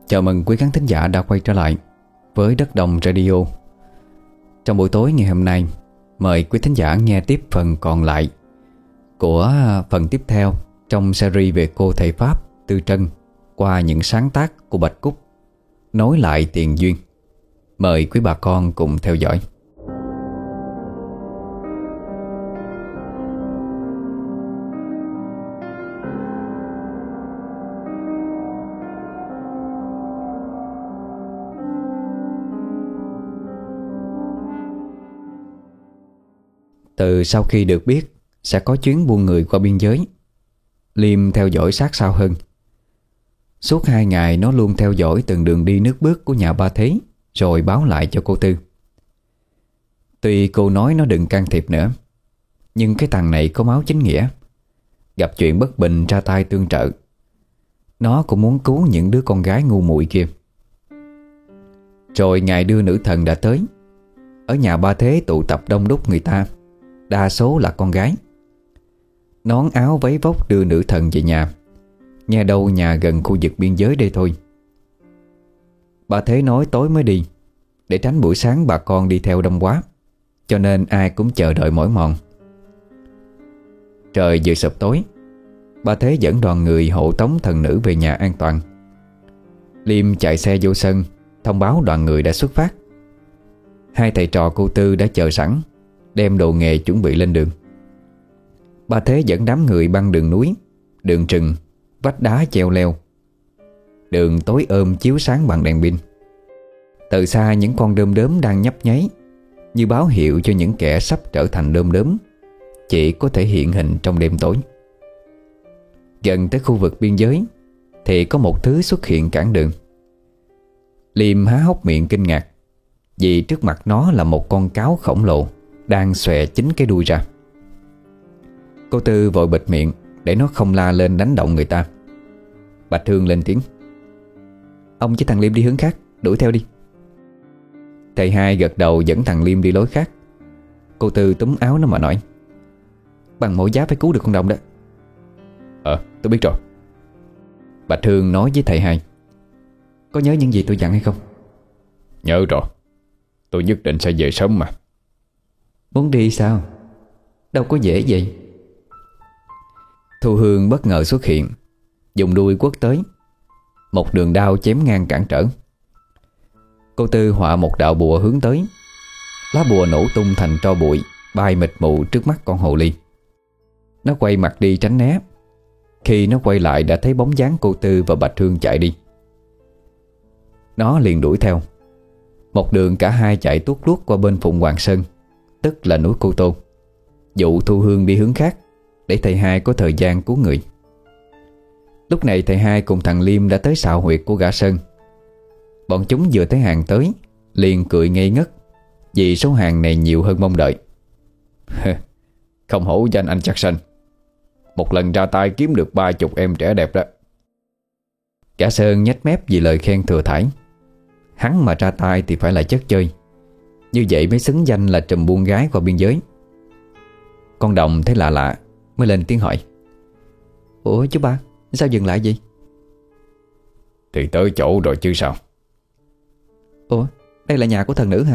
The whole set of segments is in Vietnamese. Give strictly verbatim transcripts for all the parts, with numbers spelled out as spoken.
Chào mừng quý khán thính giả đã quay trở lại với Đất Đồng Radio. Trong buổi tối ngày hôm nay, mời quý thính giả nghe tiếp phần còn lại của phần tiếp theo trong series về cô thầy Pháp Tư Trân qua những sáng tác của Bạch Cúc, Nối lại tiền duyên. Mời quý bà con cùng theo dõi. Từ sau khi được biết sẽ có chuyến buôn người qua biên giới, Liêm theo dõi sát sao hơn. Suốt hai ngày nó luôn theo dõi từng đường đi nước bước của nhà ba Thế, rồi báo lại cho cô Tư. Tuy cô nói nó đừng can thiệp nữa, nhưng cái thằng này có máu chính nghĩa, gặp chuyện bất bình ra tay tương trợ. Nó cũng muốn cứu những đứa con gái ngu muội kia. Rồi ngày đưa nữ thần đã tới. Ở nhà ba Thế tụ tập đông đúc người ta, đa số là con gái. Nón áo váy vóc đưa nữ thần về nhà. Nghe đâu nhà gần khu vực biên giới đây thôi. Bà Thế nói tối mới đi, để tránh buổi sáng bà con đi theo đông quá, cho nên ai cũng chờ đợi mỏi mòn. Trời vừa sập tối, bà Thế dẫn đoàn người hộ tống thần nữ về nhà an toàn. Liêm chạy xe vô sân thông báo đoàn người đã xuất phát. Hai thầy trò cô Tư đã chờ sẵn, đem đồ nghề chuẩn bị lên đường. Bà Thế dẫn đám người băng đường núi, đường rừng, vách đá treo leo. Đường tối ôm chiếu sáng bằng đèn pin. Từ xa những con đom đóm đang nhấp nháy, như báo hiệu cho những kẻ sắp trở thành đom đóm chỉ có thể hiện hình trong đêm tối. Gần tới khu vực biên giới thì có một thứ xuất hiện cản đường. Liêm há hốc miệng kinh ngạc, vì trước mặt nó là một con cáo khổng lồ đang xòe chính cái đuôi ra. Cô Tư vội bịt miệng để nó không la lên đánh động người ta. Bạch Hương lên tiếng: "Ông với thằng Liêm đi hướng khác, đuổi theo đi." Thầy hai gật đầu dẫn thằng Liêm đi lối khác. Cô Tư túm áo nó mà nói: "Bằng mỗi giá phải cứu được con đồng đó." "Ờ, tôi biết rồi." Bạch Hương nói với thầy hai: "Có nhớ những gì tôi dặn hay không?" "Nhớ rồi, tôi nhất định sẽ về sớm mà." "Muốn đi sao? Đâu có dễ vậy." Thu Hương bất ngờ xuất hiện, dùng đuôi quất tới. Một đường đao chém ngang cản trở. Cô Tư họa một đạo bùa hướng tới. Lá bùa nổ tung thành tro bụi, bay mịt mù trước mắt con hồ ly. Nó quay mặt đi tránh né. Khi nó quay lại đã thấy bóng dáng cô Tư và Bạch Hương chạy đi. Nó liền đuổi theo. Một đường cả hai chạy tuốt luốt qua bên Phụng Hoàng Sơn, tức là núi Cô Tô, dụ Thu Hương đi hướng khác để thầy hai có thời gian cứu người. Lúc này thầy hai cùng thằng Liêm đã tới sào huyệt của gã Sơn. Bọn chúng vừa thấy hàng tới liền cười ngây ngất, vì số hàng này nhiều hơn mong đợi. "Không hổ danh anh Jackson, một lần ra tay kiếm được ba chục em trẻ đẹp đó." Gã Sơn nhếch mép vì lời khen thừa thãi. Hắn mà ra tay thì phải là chất chơi, như vậy mới xứng danh là trùm buôn gái qua biên giới. Con Đồng thấy lạ lạ mới lên tiếng hỏi: "Ủa chú ba, sao dừng lại vậy?" "Thì tới chỗ rồi chứ sao." "Ủa, đây là nhà của thần nữ hả?"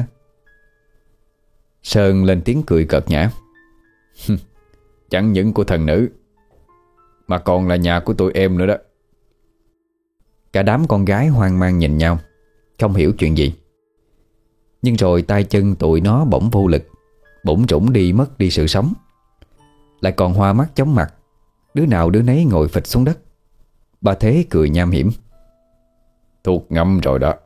Sơn lên tiếng cười cợt nhã: "Chẳng những của thần nữ, mà còn là nhà của tụi em nữa đó." Cả đám con gái hoang mang nhìn nhau, không hiểu chuyện gì. Nhưng rồi tay chân tụi nó bỗng vô lực, bủn rủn đi mất đi sự sống. Lại còn hoa mắt chóng mặt, đứa nào đứa nấy ngồi phịch xuống đất. Bà Thế cười nham hiểm: "Thuốc ngâm rồi đó."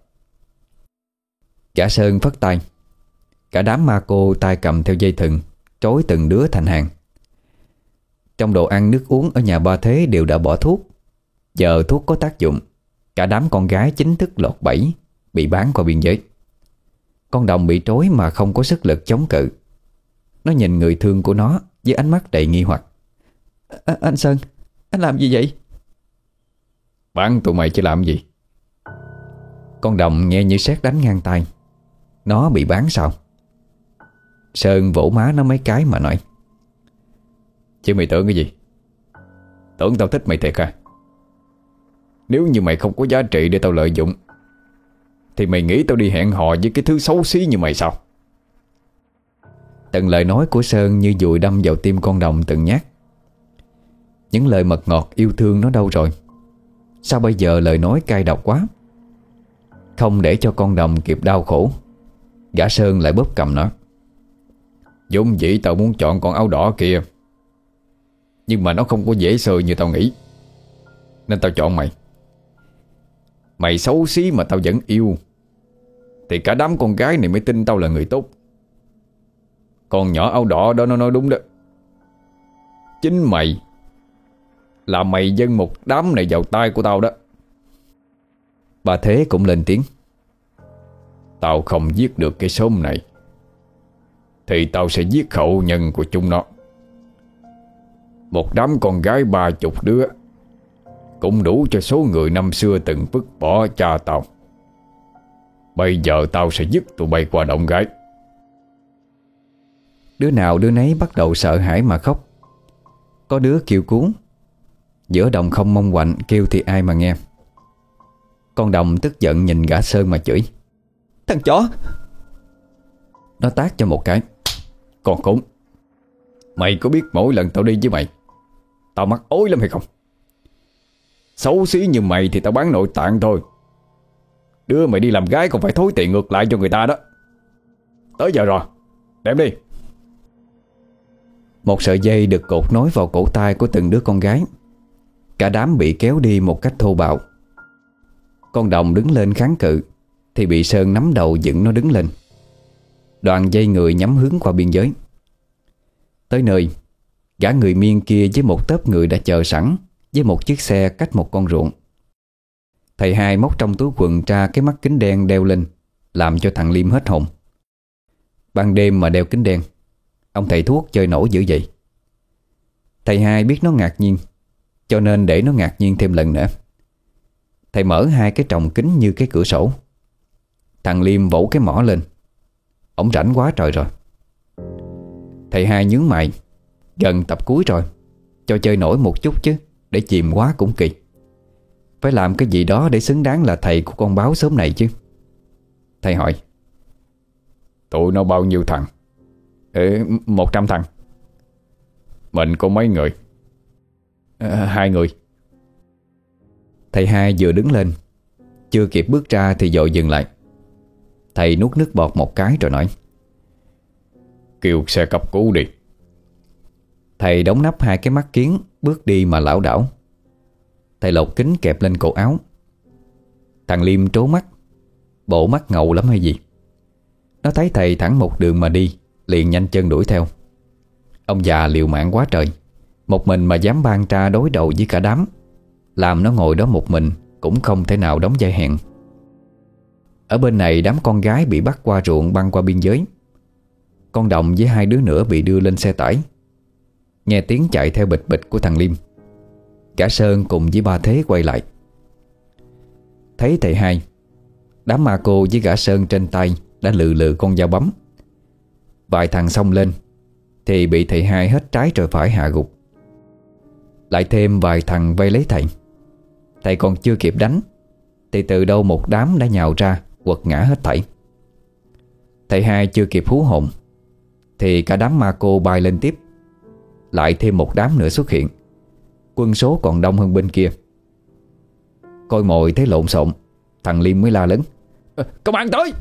Gã Sơn phất tay. Cả đám ma cô tay cầm theo dây thừng, trói từng đứa thành hàng. Trong đồ ăn nước uống ở nhà ba Thế đều đã bỏ thuốc. Giờ thuốc có tác dụng, cả đám con gái chính thức lọt bẫy, bị bán qua biên giới. Con Đồng bị trói mà không có sức lực chống cự. Nó nhìn người thương của nó với ánh mắt đầy nghi hoặc. À, anh Sơn, anh làm gì vậy?" "Bán tụi mày chứ làm gì." Con Đồng nghe như sét đánh ngang tai. Nó bị bán sao? Sơn vỗ má nó mấy cái mà nói: "Chứ mày tưởng cái gì? Tưởng tao thích mày thiệt à?" Nếu như mày không có giá trị để tao lợi dụng thì mày nghĩ tao đi hẹn hò với cái thứ xấu xí như mày sao? Từng lời nói của Sơn như dùi đâm vào tim con đồng từng nhát. Những lời mật ngọt yêu thương nó đâu rồi? Sao bây giờ lời nói cay độc quá? Không để cho con đồng kịp đau khổ, gã Sơn lại bóp cầm nó. vốn dĩ tao muốn chọn con áo đỏ kia, nhưng mà nó không có dễ sờ như tao nghĩ, nên tao chọn mày. Mày xấu xí mà tao vẫn yêu, thì cả đám con gái này mới tin tao là người tốt. Con nhỏ áo đỏ đó nó nói đúng đó. Chính mày là mày dâng một đám này vào tay của tao đó. Bà Thế cũng lên tiếng. Tao không giết được cái xóm này thì tao sẽ giết hậu nhân của chúng nó. Một đám con gái ba chục đứa cũng đủ cho số người năm xưa từng vứt bỏ cha tao. Bây giờ tao sẽ dứt tụi bay qua động gái. Đứa nào đứa nấy bắt đầu sợ hãi mà khóc. Có đứa kêu cứu. Giữa đồng không mong quạnh kêu thì ai mà nghe. Con đồng tức giận nhìn gã Sơn mà chửi. Thằng chó! Nó tát cho một cái. Con khốn! Mày có biết mỗi lần tao đi với mày tao mắc ối lắm hay không? Xấu xí như mày thì tao bán nội tạng thôi. Đưa mày đi làm gái còn phải thối tiền ngược lại cho người ta đó. Tới giờ rồi, đem đi. Một sợi dây được cột nối vào cổ tay của từng đứa con gái. Cả đám bị kéo đi một cách thô bạo. Con đồng đứng lên kháng cự thì bị Sơn nắm đầu dựng nó đứng lên. Đoàn dây người nhắm hướng qua biên giới. Tới nơi, gã người Miên kia với một tớp người đã chờ sẵn với một chiếc xe cách một con ruộng. Thầy hai móc trong túi quần ra cái mắt kính đen đeo lên, làm cho thằng Liêm hết hồn. Ban đêm mà đeo kính đen, ông thầy thuốc chơi nổi dữ vậy. Thầy hai biết nó ngạc nhiên, cho nên để nó ngạc nhiên thêm lần nữa. Thầy mở hai cái tròng kính như cái cửa sổ. Thằng Liêm vỗ cái mỏ lên. Ổng rảnh quá trời rồi. Thầy hai nhướng mày. Gần tập cuối rồi, cho chơi nổi một chút chứ, để chìm quá cũng kỳ. Phải làm cái gì đó để xứng đáng là thầy của con báo xóm này chứ. Thầy hỏi. Tụi nó bao nhiêu thằng? Ừ, một trăm thằng. Mình có mấy người? À, hai người. Thầy hai vừa đứng lên, chưa kịp bước ra thì vội dừng lại. Thầy nuốt nước bọt một cái rồi nói. Kêu xe cấp cứu đi. Thầy đóng nắp hai cái mắt kiến, bước đi mà lảo đảo. Thầy lột kính kẹp lên cổ áo. Thằng Liêm trố mắt. Bộ mắt ngầu lắm hay gì. Nó thấy thầy thẳng một đường mà đi, liền nhanh chân đuổi theo. Ông già liều mạng quá trời, một mình mà dám ban tra đối đầu với cả đám, làm nó ngồi đó một mình cũng không thể nào đóng vai hẹn. Ở bên này đám con gái bị bắt qua ruộng băng qua biên giới. Con đồng với hai đứa nữa bị đưa lên xe tải. Nghe tiếng chạy theo bịch bịch của thằng Liêm, cả Sơn cùng với ba Thế quay lại. Thấy thầy hai, đám ma cô với gã Sơn trên tay đã lừ lừ con dao bấm. Vài thằng xông lên thì bị thầy hai hết trái rồi phải hạ gục. Lại thêm vài thằng vây lấy thầy. Thầy còn chưa kịp đánh thì từ đâu một đám đã nhào ra quật ngã hết thảy. Thầy hai chưa kịp hú hồn thì cả đám ma cô bay lên tiếp. Lại thêm một đám nữa xuất hiện. Quân số còn đông hơn bên kia. Coi mồi thấy lộn xộn, thằng Liêm mới la lớn. Công an tới!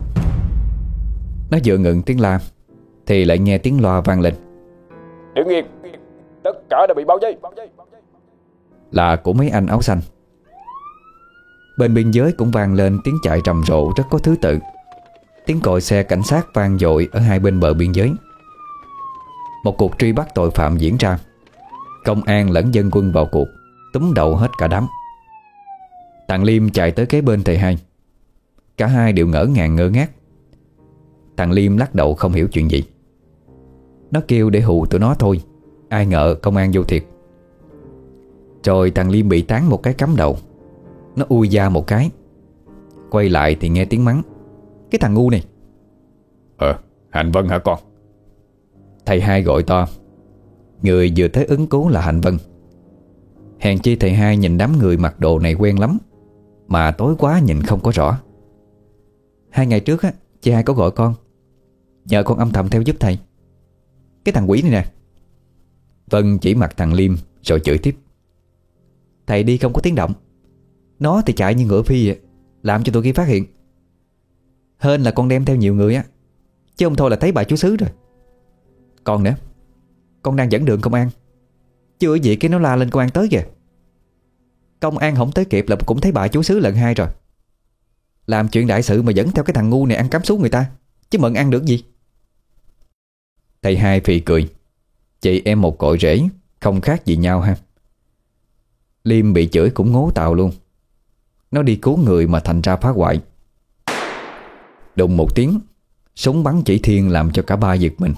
Nó vừa ngừng tiếng la thì lại nghe tiếng loa vang lên. Đứng yên, tất cả đã bị bao vây. Là của mấy anh áo xanh. Bên biên giới cũng vang lên tiếng chạy rầm rộ rất có thứ tự. Tiếng còi xe cảnh sát vang dội ở hai bên bờ biên giới. Một cuộc truy bắt tội phạm diễn ra. Công an lẫn dân quân vào cuộc, túm đầu hết cả đám. Thằng Liêm chạy tới kế bên thầy hai. Cả hai đều ngỡ ngàng ngơ ngác. Thằng Liêm lắc đầu không hiểu chuyện gì. Nó kêu để hù tụi nó thôi, ai ngờ công an vô thiệt. Rồi thằng Liêm bị tán một cái cắm đầu. Nó ui da một cái. Quay lại thì nghe tiếng mắng. Cái thằng ngu này. Ờ, Hạnh Vân hả con? Thầy hai gọi to. Người vừa tới ứng cứu là Hạnh Vân. Hèn chi thầy hai nhìn đám người mặc đồ này quen lắm, mà tối quá nhìn không có rõ. Hai ngày trước á, chị hai có gọi con, nhờ con âm thầm theo giúp thầy. Cái thằng quỷ này nè. Vân chỉ mặt thằng Liêm rồi chửi tiếp. Thầy đi không có tiếng động, nó thì chạy như ngựa phi vậy, làm cho tụi kia phát hiện. Hên là con đem theo nhiều người á, chứ không thôi là thấy bà chú xứ rồi. Còn nữa, con đang dẫn đường công an, chưa gì cái nó la lên công an tới kìa. Công an không tới kịp là cũng thấy bà chú xứ lần hai rồi. Làm chuyện đại sự mà dẫn theo cái thằng ngu này ăn cắm xuống người ta, chứ mận ăn được gì. Thầy hai phì cười. Chị em một cội rễ, không khác gì nhau ha. Liêm bị chửi cũng ngố tàu luôn. Nó đi cứu người mà thành ra phá hoại. Đùng một tiếng, súng bắn chỉ thiên làm cho cả ba giật mình.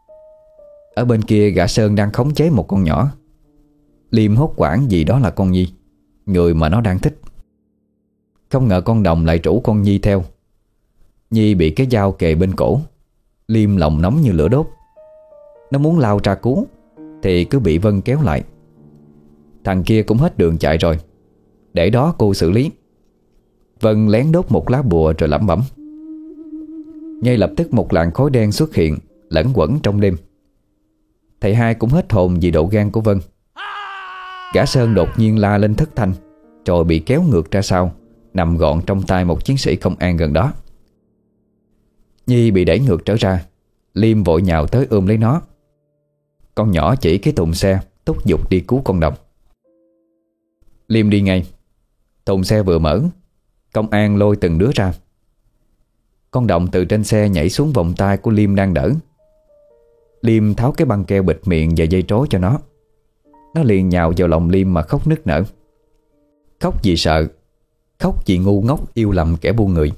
Ở bên kia gã Sơn đang khống chế một con nhỏ. Liêm hốt hoảng vì đó là con Nhi, người mà nó đang thích. Không ngờ con Đồng lại rủ con Nhi theo. Nhi bị cái dao kề bên cổ. Liêm lòng nóng như lửa đốt. Nó muốn lao ra cứu thì cứ bị Vân kéo lại. Thằng kia cũng hết đường chạy rồi, để đó cô xử lý. Vân lén đốt một lá bùa rồi lẩm bẩm. Ngay lập tức một làn khói đen xuất hiện, lẫn quẩn trong đêm. Thầy hai cũng hết hồn vì độ gan của Vân. Gã Sơn đột nhiên la lên thất thanh, rồi bị kéo ngược ra sau, nằm gọn trong tay một chiến sĩ công an gần đó. Nhi bị đẩy ngược trở ra. Liêm vội nhào tới ôm lấy nó. Con nhỏ chỉ cái thùng xe thúc giục đi cứu con Đồng. Liêm đi ngay. Thùng xe vừa mở, công an lôi từng đứa ra. Con Đồng từ trên xe nhảy xuống vòng tay của Liêm đang đỡ. Liêm tháo cái băng keo bịt miệng và dây trói cho nó. Nó liền nhào vào lòng Liêm mà khóc nức nở. Khóc vì sợ, khóc vì ngu ngốc yêu lầm kẻ buôn người.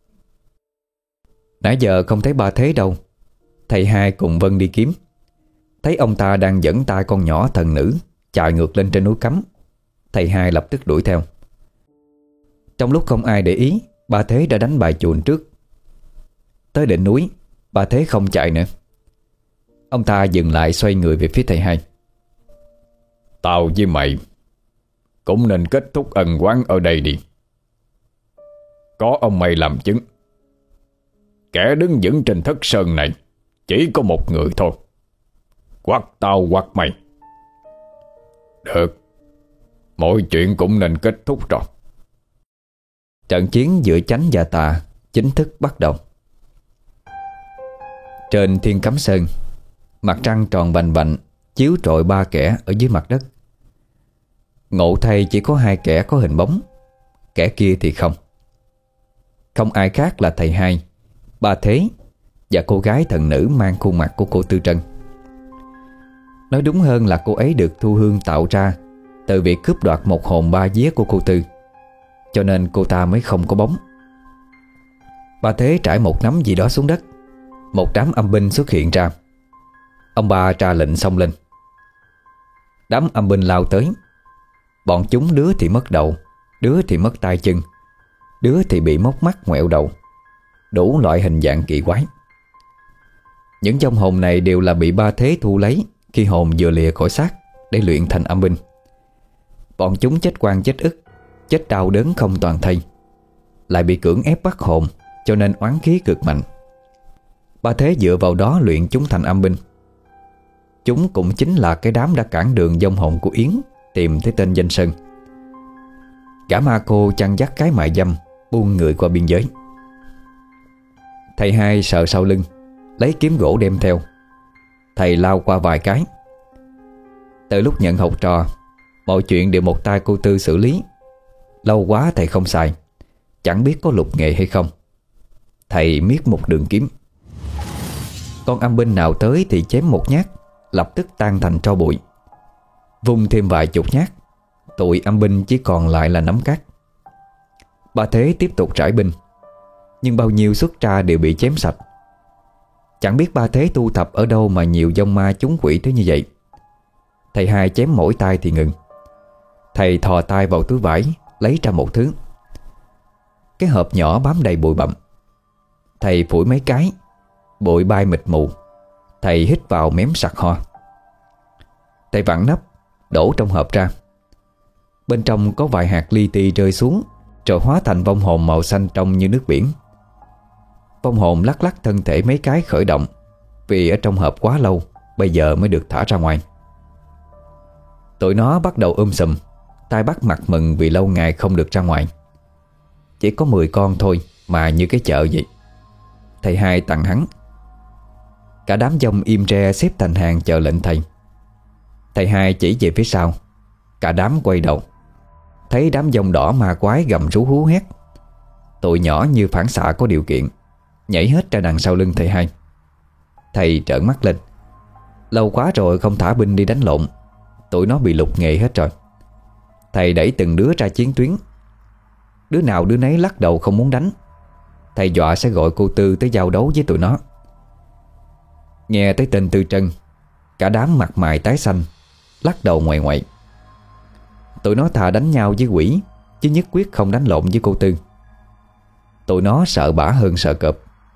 Nãy giờ không thấy ba Thế đâu. Thầy hai cùng Vân đi kiếm. Thấy ông ta đang dẫn tay con nhỏ thần nữ chạy ngược lên trên núi Cấm. Thầy hai lập tức đuổi theo. Trong lúc không ai để ý, ba Thế đã đánh bài chuồn trước. Tới đỉnh núi, ba Thế không chạy nữa. Ông ta dừng lại xoay người về phía thầy hai. Tao với mày cũng nên kết thúc ân oán ở đây đi. Có ông mày làm chứng. Kẻ đứng vững trên thất sơn này chỉ có một người thôi, hoặc tao hoặc mày. Được, mọi chuyện cũng nên kết thúc rồi. Trận chiến giữa chánh và tà chính thức bắt đầu. Trên Thiên Cấm Sơn, mặt trăng tròn bành bành chiếu rọi ba kẻ ở dưới mặt đất. Ngộ thay chỉ có hai kẻ có hình bóng, kẻ kia thì không. Không ai khác là thầy hai, ba Thế và cô gái thần nữ mang khuôn mặt của cô Tư Trân. Nói đúng hơn là cô ấy được Thu Hương tạo ra từ việc cướp đoạt một hồn ba vía của cô Tư, cho nên cô ta mới không có bóng. Ba Thế trải một nắm gì đó xuống đất. Một đám âm binh xuất hiện ra. Ông ba ra lệnh xông lên. Đám âm binh lao tới. Bọn chúng đứa thì mất đầu, đứa thì mất tay chân, đứa thì bị móc mắt ngoẹo đầu, đủ loại hình dạng kỳ quái. Những vong hồn này đều là bị ba Thế thu lấy khi hồn vừa lìa khỏi xác để luyện thành âm binh. Bọn chúng chết oan chết ức, chết đau đớn không toàn thây, lại bị cưỡng ép bắt hồn, cho nên oán khí cực mạnh. Ba Thế dựa vào đó luyện chúng thành âm binh. Chúng cũng chính là cái đám đã cản đường vong hồn của Yến tìm tới tên Danh Sơn. Cả ma cô chăn dắt cái mại dâm buôn người qua biên giới. Thầy hai sợ sau lưng, lấy kiếm gỗ đem theo. Thầy lao qua vài cái. Từ lúc nhận học trò, mọi chuyện đều một tay cô Tư xử lý. Lâu quá thầy không xài, chẳng biết có lục nghệ hay không. Thầy miết một đường kiếm. Con âm binh nào tới thì chém một nhát, lập tức tan thành tro bụi. Vung thêm vài chục nhát, tụi âm binh chỉ còn lại là nắm cát. Ba Thế tiếp tục trải binh, nhưng bao nhiêu xuất ra đều bị chém sạch. Chẳng biết ba Thế tu tập ở đâu mà nhiều vong ma trúng quỷ tới như vậy. Thầy hai chém mỗi tay thì ngừng. Thầy thò tay vào túi vải, lấy ra một thứ. Cái hộp nhỏ bám đầy bụi bặm. Thầy phủi mấy cái, bụi bay mịt mù. Thầy hít vào mém sặc ho. Thầy vặn nắp, đổ trong hộp ra. Bên trong có vài hạt li ti rơi xuống, rồi hóa thành vong hồn màu xanh trong như nước biển. Vong hồn lắc lắc thân thể mấy cái khởi động, vì ở trong hộp quá lâu, bây giờ mới được thả ra ngoài. Tụi nó bắt đầu um sùm, tai bắt mặt mừng vì lâu ngày không được ra ngoài. Chỉ có mười con thôi mà như cái chợ vậy. Thầy hai tặng hắn. Cả đám dông im re xếp thành hàng chờ lệnh thầy. Thầy hai chỉ về phía sau. Cả đám quay đầu, thấy đám dông đỏ ma quái gầm rú hú hét. Tụi nhỏ như phản xạ có điều kiện nhảy hết ra đằng sau lưng thầy hai. Thầy trợn mắt lên. Lâu quá rồi không thả binh đi đánh lộn, tụi nó bị lục nghề hết rồi. Thầy đẩy từng đứa ra chiến tuyến. Đứa nào đứa nấy lắc đầu không muốn đánh. Thầy dọa sẽ gọi cô Tư tới giao đấu với tụi nó. Nghe tới tên Tư Trân, cả đám mặt mày tái xanh, lắc đầu ngoại ngoại. Tụi nó thà đánh nhau với quỷ, chứ nhất quyết không đánh lộn với cô Tư. Tụi nó sợ bả hơn sợ cọp.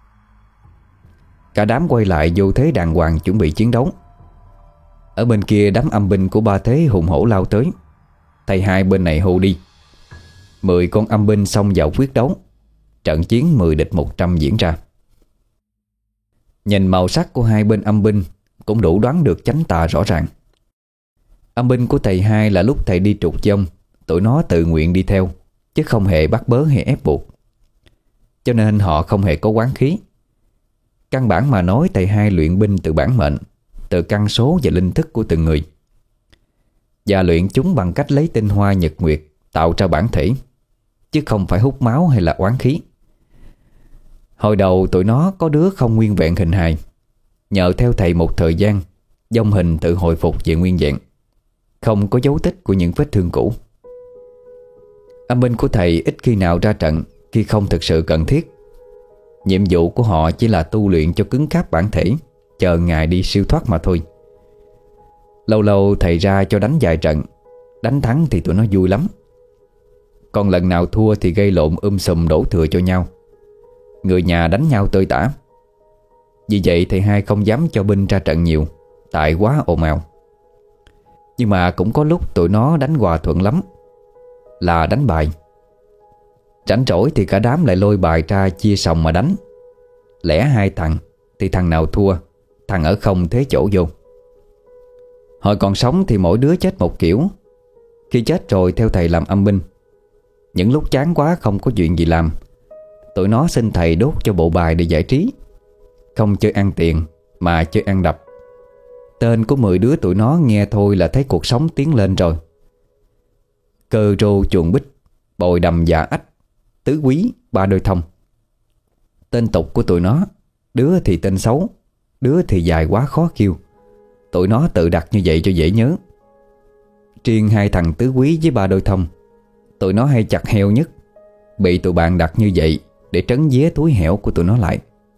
Cả đám quay lại vô thế đàng hoàng chuẩn bị chiến đấu. Ở bên kia đám âm binh của Ba Thế hùng hổ lao tới. Thầy hai bên này hô đi. Mười con âm binh xông vào quyết đấu. Trận chiến mười địch một trăm diễn ra. Nhìn màu sắc của hai bên âm binh cũng đủ đoán được chánh tà rõ ràng. Âm binh của thầy hai là lúc thầy đi trục dông, tụi nó tự nguyện đi theo, chứ không hề bắt bớ hay ép buộc. Cho nên họ không hề có oán khí. Căn bản mà nói, thầy hai luyện binh từ bản mệnh, từ căn số và linh thức của từng người, và luyện chúng bằng cách lấy tinh hoa nhật nguyệt tạo ra bản thể, chứ không phải hút máu hay là oán khí. Hồi đầu tụi nó có đứa không nguyên vẹn hình hài. Nhờ theo thầy một thời gian, vong hình tự hồi phục về nguyên vẹn, không có dấu tích của những vết thương cũ. Âm binh của thầy ít khi nào ra trận khi không thực sự cần thiết. Nhiệm vụ của họ chỉ là tu luyện cho cứng cáp bản thể, chờ ngày đi siêu thoát mà thôi. Lâu lâu thầy ra cho đánh vài trận. Đánh thắng thì tụi nó vui lắm. Còn lần nào thua thì gây lộn um sùm đổ thừa cho nhau. Người nhà đánh nhau tơi tả. Vì vậy thầy hai không dám cho binh ra trận nhiều, tại quá ồn ào. Nhưng mà cũng có lúc tụi nó đánh hòa thuận lắm, là đánh bài. Rảnh rỗi thì cả đám lại lôi bài ra chia sòng mà đánh. Lẻ hai thằng thì thằng nào thua, thằng ở không thế chỗ vô. Hồi còn sống thì mỗi đứa chết một kiểu. Khi chết rồi theo thầy làm âm binh. Những lúc chán quá không có chuyện gì làm, tụi nó xin thầy đốt cho bộ bài để giải trí. Không chơi ăn tiền mà chơi ăn đập. Tên của mười đứa tụi nó nghe thôi là thấy cuộc sống tiến lên rồi. Cơ rô chuồng bích, bồi đầm dạ ách, tứ quý, ba đôi thông. Tên tục của tụi nó, đứa thì tên xấu, đứa thì dài quá khó kêu. Tụi nó tự đặt như vậy cho dễ nhớ. Riêng hai thằng tứ quý với ba đôi thông, tụi nó hay chặt heo nhất. Bị tụi bạn đặt như vậy để trấn vía túi hẻo của tụi nó lại.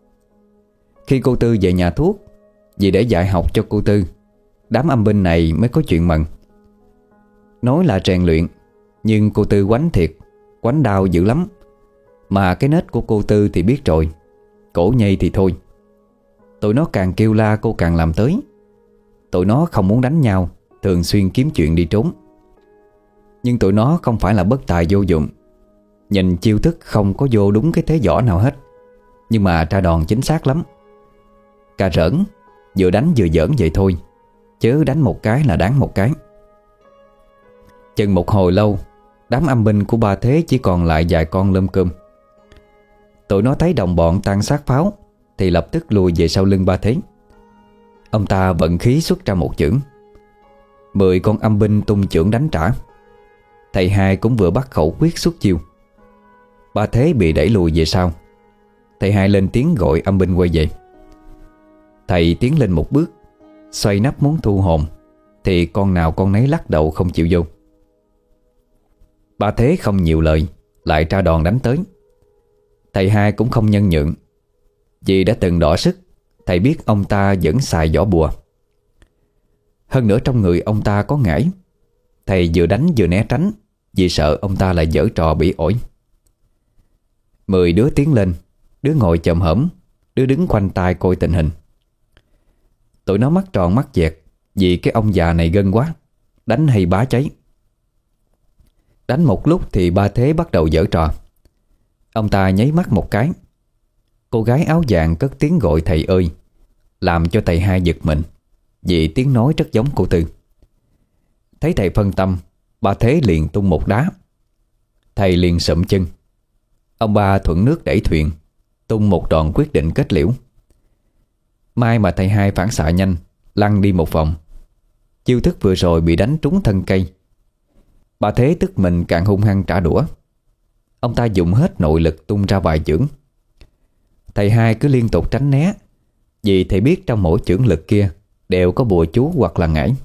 Khi cô Tư về nhà thuốc, vì để dạy học cho cô Tư, đám âm binh này mới có chuyện mừng. Nói là rèn luyện, nhưng cô Tư quánh thiệt, quánh đau dữ lắm. Mà cái nết của cô Tư thì biết rồi, cổ nhây thì thôi. Tụi nó càng kêu la cô càng làm tới. Tụi nó không muốn đánh nhau, thường xuyên kiếm chuyện đi trốn. Nhưng tụi nó không phải là bất tài vô dụng. Nhìn chiêu thức không có vô đúng cái thế võ nào hết, nhưng mà ra đòn chính xác lắm. Cà rỡn, vừa đánh vừa giỡn vậy thôi, chớ đánh một cái là đáng một cái. Chừng một hồi lâu, đám âm binh của Ba Thế chỉ còn lại vài con lơm cơm. Tụi nó thấy đồng bọn tan xác pháo thì lập tức lùi về sau lưng Ba Thế. Ông ta vận khí xuất ra một chưởng. Mười con âm binh tung chưởng đánh trả. Thầy hai cũng vừa bắt khẩu quyết xuất chiêu. Ba Thế bị đẩy lùi về sau. Thầy hai lên tiếng gọi âm binh quay về. Thầy tiến lên một bước, xoay nắp muốn thu hồn, thì con nào con nấy lắc đầu không chịu vô. Ba Thế không nhiều lời, lại ra đòn đánh tới. Thầy hai cũng không nhân nhượng. Vì đã từng đỏ sức, thầy biết ông ta vẫn xài vỏ bùa. Hơn nữa trong người ông ta có ngải. Thầy vừa đánh vừa né tránh, vì sợ ông ta lại giở trò bỉ ổi. Mười đứa tiến lên, đứa ngồi chồm hổm, đứa đứng khoanh tay coi tình hình. Tụi nó mắt tròn mắt dẹt vì cái ông già này gân quá, đánh hay bá cháy. Đánh một lúc thì ba Thế bắt đầu giở trò. Ông ta nháy mắt một cái. Cô gái áo vàng cất tiếng gọi thầy ơi, làm cho thầy hai giật mình, vì tiếng nói rất giống cô Tư. Thấy thầy phân tâm, ba Thế liền tung một đá. Thầy liền sụm chân. Ông ba thuận nước đẩy thuyền, tung một đòn quyết định kết liễu. May mà thầy hai phản xạ nhanh, lăn đi một vòng. Chiêu thức vừa rồi bị đánh trúng thân cây. Bà Thế tức mình càng hung hăng trả đũa. Ông ta dùng hết nội lực tung ra vài chưởng. Thầy hai cứ liên tục tránh né, vì thầy biết trong mỗi chưởng lực kia đều có bùa chú hoặc là ngải.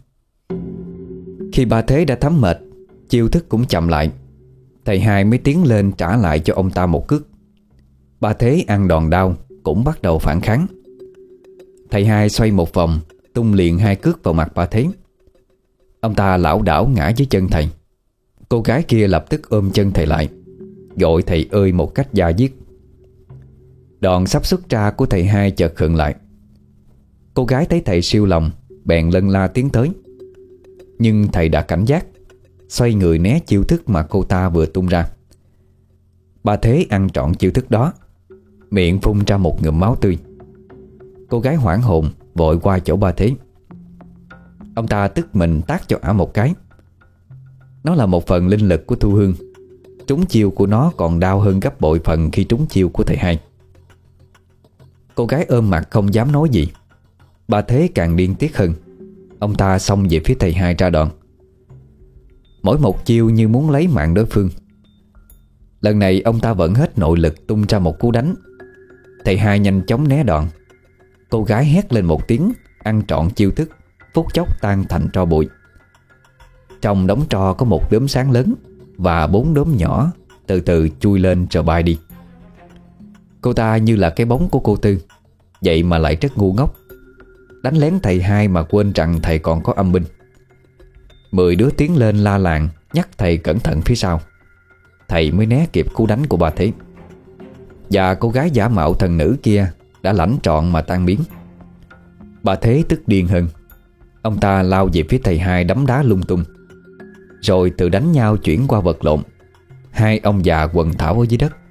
Khi ba Thế đã thấm mệt, chiêu thức cũng chậm lại, thầy hai mới tiến lên trả lại cho ông ta một cước. Ba Thế ăn đòn đau, cũng bắt đầu phản kháng. Thầy hai xoay một vòng, tung liền hai cước vào mặt ba Thế. Ông ta lảo đảo ngã dưới chân thầy. Cô gái kia lập tức ôm chân thầy lại, gọi thầy ơi một cách da diết. Đòn sắp xuất ra của thầy hai chợt khựng lại. Cô gái thấy thầy siêu lòng, bèn lân la tiến tới. Nhưng thầy đã cảnh giác, xoay người né chiêu thức mà cô ta vừa tung ra. Ba Thế ăn trọn chiêu thức đó, miệng phun ra một ngụm máu tươi. Cô gái hoảng hồn vội qua chỗ ba Thế. Ông ta tức mình tát cho ả một cái. Nó là một phần linh lực của Thu Hương. Trúng chiêu của nó còn đau hơn gấp bội phần khi trúng chiêu của thầy hai. Cô gái ôm mặt không dám nói gì. Ba Thế càng điên tiết hơn. Ông ta xông về phía thầy hai ra đòn. Mỗi một chiêu như muốn lấy mạng đối phương. Lần này ông ta vẫn hết nội lực tung ra một cú đánh. Thầy hai nhanh chóng né đòn. Cô gái hét lên một tiếng, ăn trọn chiêu thức, phút chốc tan thành tro bụi. Trong đống tro có một đốm sáng lớn và bốn đốm nhỏ từ từ chui lên rồi bay đi. Cô ta như là cái bóng của cô Tư, vậy mà lại rất ngu ngốc. Đánh lén thầy hai mà quên rằng thầy còn có âm binh. Mười đứa tiến lên la làng, nhắc thầy cẩn thận phía sau. Thầy mới né kịp cú đánh của bà Thế. Và cô gái giả mạo thần nữ kia đã lãnh trọn mà tan biến. Bà Thế tức điên hơn. Ông ta lao về phía thầy hai đấm đá lung tung, rồi từ đánh nhau chuyển qua vật lộn. Hai ông già quần thảo ở dưới đất.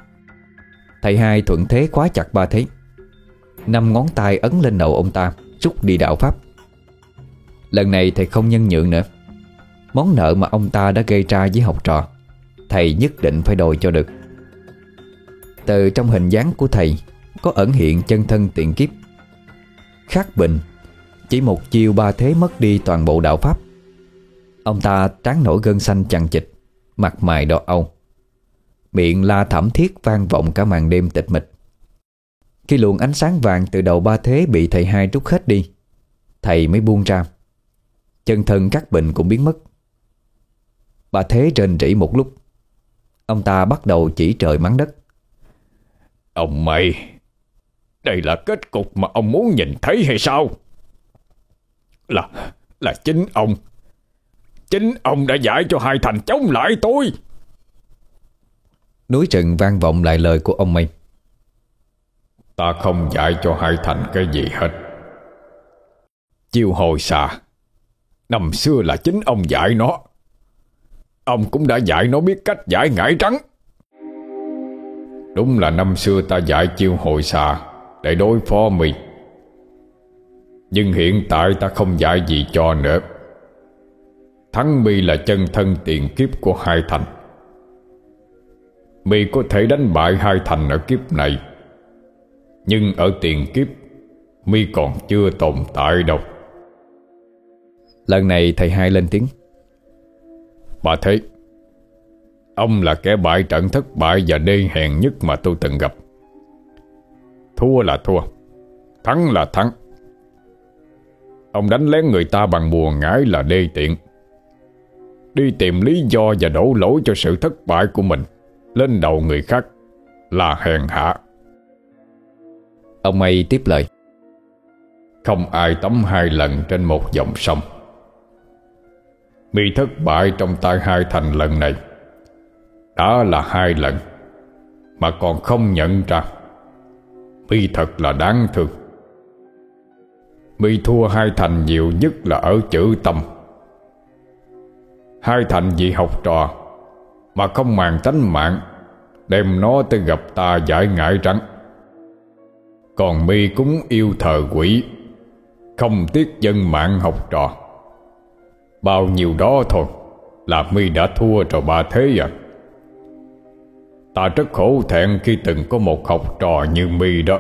Thầy hai thuận thế khóa chặt ba Thế. Năm ngón tay ấn lên đầu ông ta, rút đi đạo pháp. Lần này thầy không nhân nhượng nữa. Món nợ mà ông ta đã gây ra với học trò, thầy nhất định phải đòi cho được. Từ trong hình dáng của thầy có ẩn hiện chân thân tiền kiếp. Khắc Bình, chỉ một chiêu ba Thế mất đi toàn bộ đạo pháp. Ông ta trán nổi gân xanh chằng chịt, mặt mày đỏ âu, miệng la thảm thiết vang vọng cả màn đêm tịch mịch. Khi luồng ánh sáng vàng từ đầu ba Thế bị thầy hai trút hết đi, thầy mới buông ra. Chân thân Khắc Bình cũng biến mất. Ba Thế rên rỉ một lúc. Ông ta bắt đầu chỉ trời mắng đất. Ông mày, đây là kết cục mà ông muốn nhìn thấy hay sao? Là, là chính ông Chính ông đã dạy cho hai thành chống lại tôi. Núi rừng vang vọng lại lời của ông mày. Ta không dạy cho hai thành cái gì hết. Chiêu hồi xà năm xưa là chính ông dạy nó. Ông cũng đã dạy nó biết cách giải ngải trắng. Đúng là năm xưa ta dạy chiêu hồi xà để đối phó mi, nhưng hiện tại ta không dạy gì cho nữa. Thắng mi là chân thân tiền kiếp của hai thành. Mi có thể đánh bại hai thành ở kiếp này, nhưng ở tiền kiếp mi còn chưa tồn tại đâu. Lần này thầy hai lên tiếng. Bà Thế, ông là kẻ bại trận thất bại và đê hèn nhất mà tôi từng gặp. Thua là thua, thắng là thắng. Ông đánh lén người ta bằng bùa ngải là đê tiện. Đi tìm lý do và đổ lỗi cho sự thất bại của mình lên đầu người khác là hèn hạ. Ông mày tiếp lời. Không ai tắm hai lần trên một dòng sông. Mi thất bại trong tay hai thành lần này đã là hai lần mà còn không nhận ra. Mi thật là đáng thương. Mi thua hai thành nhiều nhất là ở chữ tâm. Hai thành vì học trò mà không màng tánh mạng, đem nó tới gặp ta giải ngại trắng. Còn mi cũng yêu thờ quỷ, không tiếc dân mạng học trò. Bao nhiêu đó thôi là mi đã thua rồi bà thế à. Ta rất khổ thẹn khi từng có một học trò như mi đó.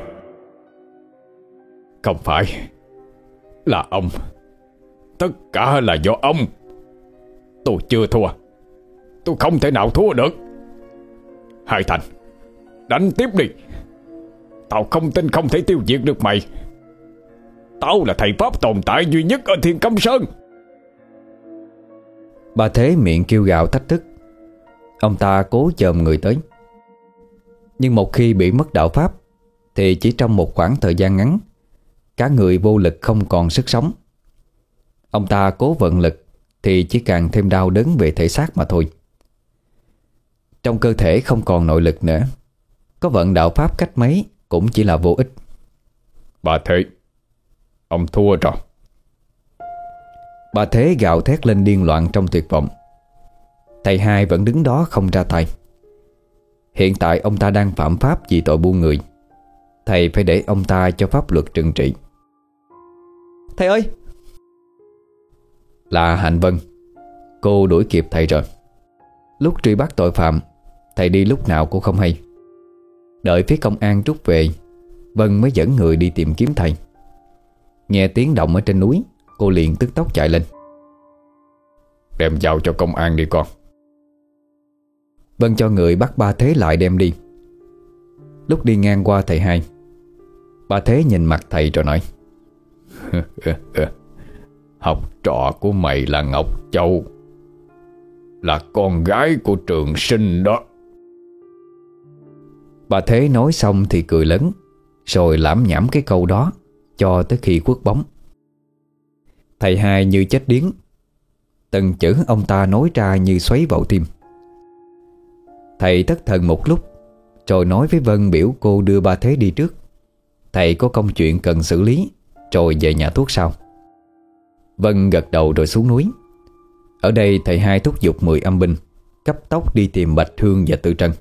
Không phải, là ông. Tất cả là do ông. Tôi chưa thua, tôi không thể nào thua được. Hai Thành, đánh tiếp đi. Tao không tin không thể tiêu diệt được mày. Tao là thầy pháp tồn tại duy nhất ở Thiên Cấm Sơn. Bà Thế miệng kêu gào thách thức. Ông ta cố chồm người tới. Nhưng một khi bị mất đạo pháp thì chỉ trong một khoảng thời gian ngắn, cả người vô lực không còn sức sống. Ông ta cố vận lực thì chỉ càng thêm đau đớn về thể xác mà thôi. Trong cơ thể không còn nội lực nữa, có vận đạo pháp cách mấy cũng chỉ là vô ích. Bà Thế, ông thua rồi. Bà Thế gào thét lên điên loạn trong tuyệt vọng. Thầy hai vẫn đứng đó không ra tay. Hiện tại ông ta đang phạm pháp vì tội buôn người. Thầy phải để ông ta cho pháp luật trừng trị. Thầy ơi! Là Hạnh Vân. Cô đuổi kịp thầy rồi. Lúc truy bắt tội phạm, thầy đi lúc nào cũng không hay. Đợi phía công an rút về, Vân mới dẫn người đi tìm kiếm thầy. Nghe tiếng động ở trên núi, cô liền tức tốc chạy lên. Đem giao cho công an đi con. Vân cho người bắt ba Thế lại đem đi. Lúc đi ngang qua thầy hai, ba Thế nhìn mặt thầy rồi nói: Học trò của mày là Ngọc Châu, là con gái của Trường Sinh đó. Bà Thế nói xong thì cười lớn, rồi lảm nhảm cái câu đó cho tới khi quất bóng. Thầy hai như chết điếng. Từng chữ ông ta nói ra như xoáy vào tim. Thầy thất thần một lúc, rồi nói với Vân biểu cô đưa ba Thế đi trước. Thầy có công chuyện cần xử lý, rồi về nhà thuốc sau. Vân gật đầu rồi xuống núi. Ở đây thầy hai thúc giục mười âm binh cấp tốc đi tìm Bạch Hương và Tư Trân.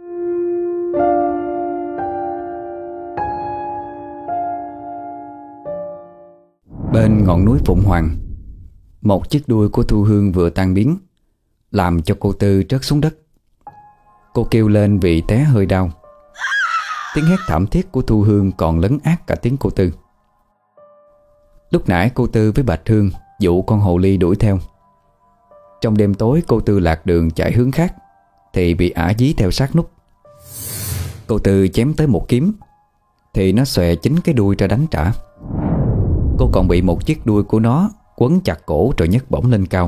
Bên ngọn núi Phụng Hoàng, một chiếc đuôi của Thu Hương vừa tan biến, làm cho cô Tư rớt xuống đất. Cô kêu lên vì té hơi đau. Tiếng hét thảm thiết của Thu Hương còn lấn át cả tiếng cô Tư. Lúc nãy cô Tư với Bạch Hương dụ con hồ ly đuổi theo. Trong đêm tối cô Tư lạc đường chạy hướng khác thì bị ả dí theo sát nút. Cô Tư chém tới một kiếm thì nó xòe chính cái đuôi ra đánh trả. Cô còn bị một chiếc đuôi của nó quấn chặt cổ rồi nhấc bổng lên cao.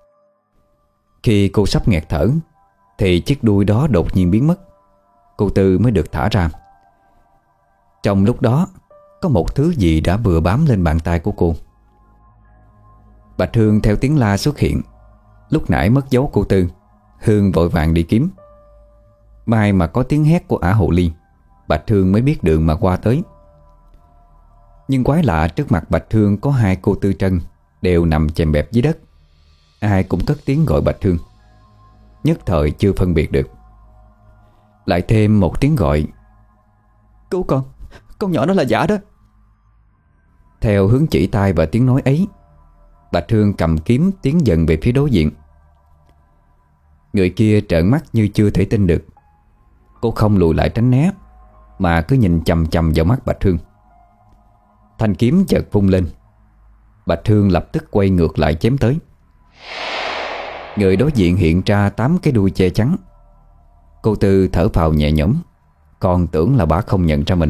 Khi cô sắp nghẹt thở thì chiếc đuôi đó đột nhiên biến mất. Cô Tư mới được thả ra. Trong lúc đó có một thứ gì đã vừa bám lên bàn tay của cô. Bạch Hương theo tiếng la xuất hiện. Lúc nãy mất dấu cô Tư, Hương vội vàng đi kiếm. May mà có tiếng hét của ả hồ ly, Bạch Hương mới biết đường mà qua tới. Nhưng quái lạ, trước mặt Bạch Hương có hai cô Tư Trân đều nằm chèm bẹp dưới đất. Ai cũng cất tiếng gọi Bạch Hương. Nhất thời chưa phân biệt được. Lại thêm một tiếng gọi: Cứu con, con nhỏ nó là giả đó. Theo hướng chỉ tay và tiếng nói ấy, Bạch Hương cầm kiếm tiến dần về phía đối diện. Người kia trợn mắt như chưa thể tin được. Cô không lùi lại tránh né, mà cứ nhìn chằm chằm vào mắt Bạch Hương. Thanh kiếm chợt vung lên. Bạch Hương lập tức quay ngược lại chém tới. Người đối diện hiện ra tám cái đuôi che chắn. Cô Tư thở phào nhẹ nhõm, còn tưởng là bà không nhận ra mình.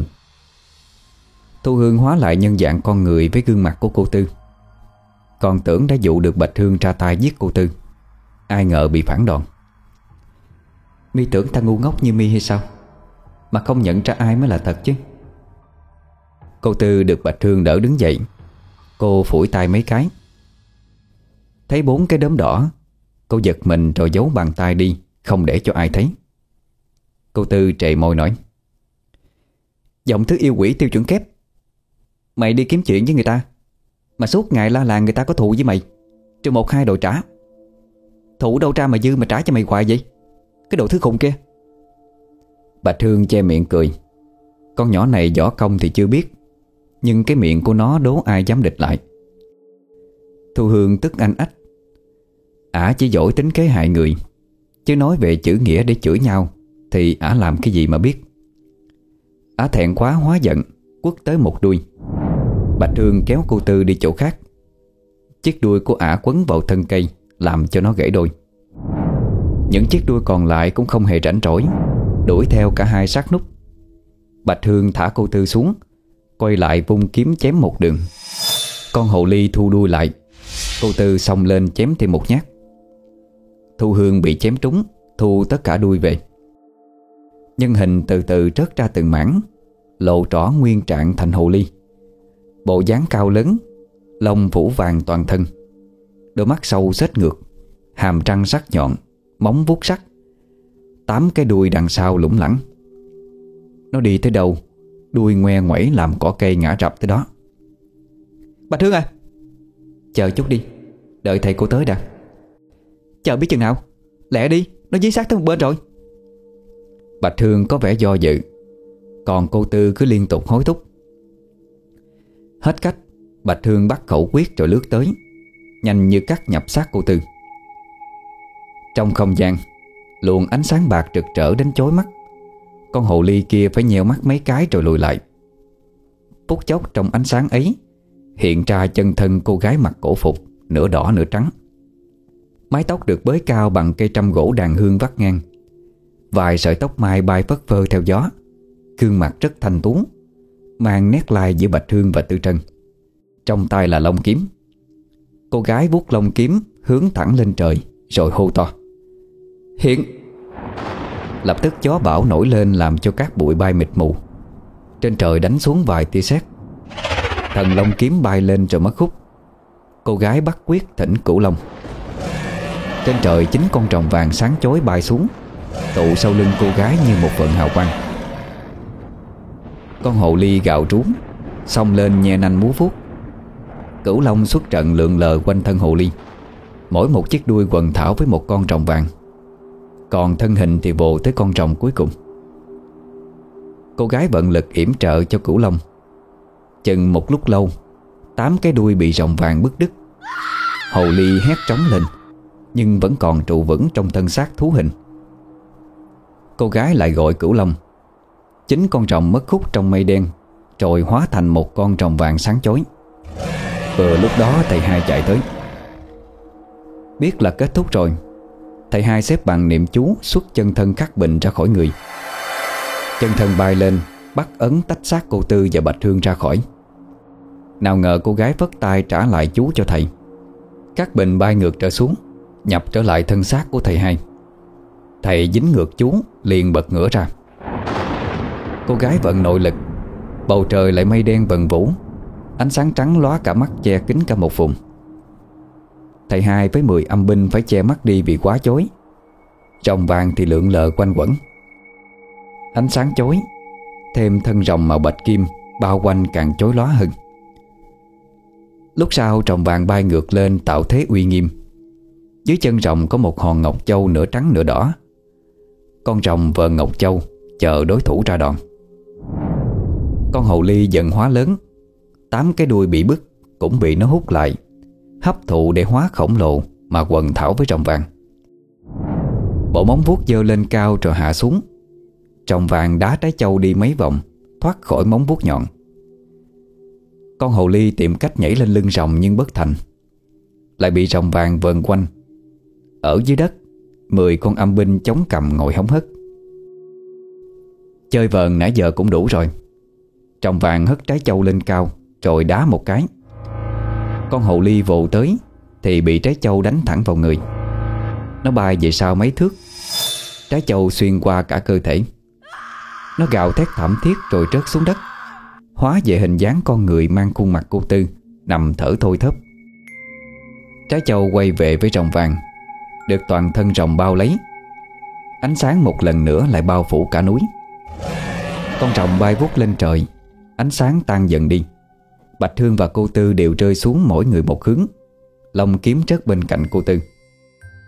Thu Hương hóa lại nhân dạng con người với gương mặt của cô Tư. Còn tưởng đã dụ được Bạch Hương ra tay giết cô Tư, ai ngờ bị phản đòn. Mi tưởng ta ngu ngốc như Mi hay sao, mà không nhận ra ai mới là thật chứ. Cô Tư được Bạch Hương đỡ đứng dậy. Cô phủi tay mấy cái. Thấy bốn cái đốm đỏ, cô giật mình rồi giấu bàn tay đi, không để cho ai thấy. Cô Tư trề môi nói: Giọng thứ yêu quỷ tiêu chuẩn kép. Mày đi kiếm chuyện với người ta, mà suốt ngày la làng người ta có thù với mày, trừ một hai đồ trả. Thù đâu ra mà dư mà trả cho mày hoài vậy? Cái đồ thứ khùng kia. Bạch Hương che miệng cười. Con nhỏ này võ công thì chưa biết, nhưng cái miệng của nó đố ai dám địch lại. Thu Hương tức anh ách. Ả chỉ giỏi tính kế hại người, chứ nói về chữ nghĩa để chửi nhau thì ả làm cái gì mà biết. Ả thẹn quá hóa giận, quất tới một đuôi. Bạch Hương kéo cô Tư đi chỗ khác. Chiếc đuôi của ả quấn vào thân cây, làm cho nó gãy đôi. Những chiếc đuôi còn lại cũng không hề rảnh rỗi, đuổi theo cả hai sát nút. Bạch Hương thả cô Tư xuống, quay lại vung kiếm chém một đường. Con hồ ly thu đuôi lại, cô Tư xông lên chém thêm một nhát. Thu Hương bị chém trúng, thu tất cả đuôi về. Nhân hình từ từ trớt ra từng mảng, lộ rõ nguyên trạng thành hồ ly. Bộ dáng cao lớn, lông phủ vàng toàn thân, đôi mắt sâu xếch ngược, hàm răng sắc nhọn, móng vuốt sắc, tám cái đuôi đằng sau lủng lẳng. Nó đi tới đâu, đuôi ngoe ngoẩy làm cỏ cây ngã rập tới đó. Bạch Hương à, Chờ chút đi, đợi thầy cô tới đã. chờ biết chừng nào, lẹ đi, nó dí sát tới một bên rồi. Bạch Hương có vẻ do dự, còn cô Tư cứ liên tục hối thúc. Hết cách, Bạch Hương bắt khẩu quyết rồi lướt tới, nhanh như cắt nhập sát cô Tư. Trong không gian, luồng ánh sáng bạc rực rỡ đến chói mắt. Con hồ ly kia phải nheo mắt mấy cái rồi lùi lại. Phút chốc trong ánh sáng ấy hiện ra chân thân cô gái mặc cổ phục, nửa đỏ nửa trắng. Mái tóc được bới cao bằng cây trăm gỗ đàn hương vắt ngang. Vài sợi tóc mai bay phất phơ theo gió. Gương mặt rất thanh tú, mang nét lai giữa Bạch Hương và Tư Trân. Trong tay là lông kiếm. Cô gái vuốt lông kiếm hướng thẳng lên trời, rồi hô to: "Hiện!" Lập tức gió bão nổi lên làm cho các bụi bay mịt mù. Trên trời đánh xuống vài tia sét. Thần long kiếm bay lên rồi mất hút. Cô gái bắt quyết thỉnh Cửu Long. Trên trời chín con rồng vàng sáng chói bay xuống, tụ sau lưng cô gái như một vần hào quang. Con hồ ly gào rú, xông lên nhe nanh múa vuốt. Cửu Long xuất trận lượn lờ quanh thân hồ ly, mỗi một chiếc đuôi quần thảo với một con rồng vàng, còn thân hình thì vồ tới con rồng cuối cùng. Cô gái bận lực yểm trợ cho Cửu Long. Chừng một lúc lâu, tám cái đuôi bị rồng vàng bứt đứt. Hồ ly hét trống lên, nhưng vẫn còn trụ vững trong thân xác thú hình. Cô gái lại gọi Cửu Long. Chính con rồng mất hút trong mây đen, rồi hóa thành một con rồng vàng sáng chói. Vừa lúc đó thầy hai chạy tới. Biết là kết thúc rồi, thầy hai xếp bằng niệm chú xuất chân thân khắc bình ra khỏi người. Chân thân bay lên, bắt ấn tách xác cô Tư và Bạch Hương ra khỏi. Nào ngờ cô gái phất tay trả lại chú cho thầy. Các bình bay ngược trở xuống, nhập trở lại thân xác của thầy hai. Thầy dính ngược chú, liền bật ngửa ra. Cô gái vận nội lực, bầu trời lại mây đen vần vũ, ánh sáng trắng lóa cả mắt che kín cả một vùng. Thầy hai với mười âm binh phải che mắt đi vì quá chói. Rồng vàng thì lượn lờ quanh quẩn. Ánh sáng chói thêm thân rồng màu bạch kim bao quanh càng chói lóa hơn. Lúc sau rồng vàng bay ngược lên tạo thế uy nghiêm. Dưới chân rồng có một hòn ngọc châu nửa trắng nửa đỏ. Con rồng vờn ngọc châu chờ đối thủ ra đòn. Con hồ ly dần hóa lớn, tám cái đuôi bị bứt cũng bị nó hút lại, hấp thụ để hóa khổng lồ mà quần thảo với rồng vàng. Bộ móng vuốt giơ lên cao rồi hạ xuống. Rồng vàng đá trái châu đi mấy vòng, thoát khỏi móng vuốt nhọn. Con hồ ly tìm cách nhảy lên lưng rồng nhưng bất thành, lại bị rồng vàng vờn quanh. Ở dưới đất, mười con âm binh chống cằm ngồi hóng hớt. Chơi vờn nãy giờ cũng đủ rồi. Rồng vàng hất trái châu lên cao rồi đá một cái. Con hồ ly vồ tới thì bị trái châu đánh thẳng vào người. Nó bay về sau mấy thước, trái châu xuyên qua cả cơ thể. Nó gào thét thảm thiết rồi rớt xuống đất, hóa về hình dáng con người mang khuôn mặt cô Tư, nằm thở thôi thóp. Trái châu quay về với rồng vàng, được toàn thân rồng bao lấy. Ánh sáng một lần nữa lại bao phủ cả núi. Con rồng bay vút lên trời, ánh sáng tan dần đi. Bạch Hương và cô Tư đều rơi xuống mỗi người một hướng. Lông kiếm rớt bên cạnh cô Tư.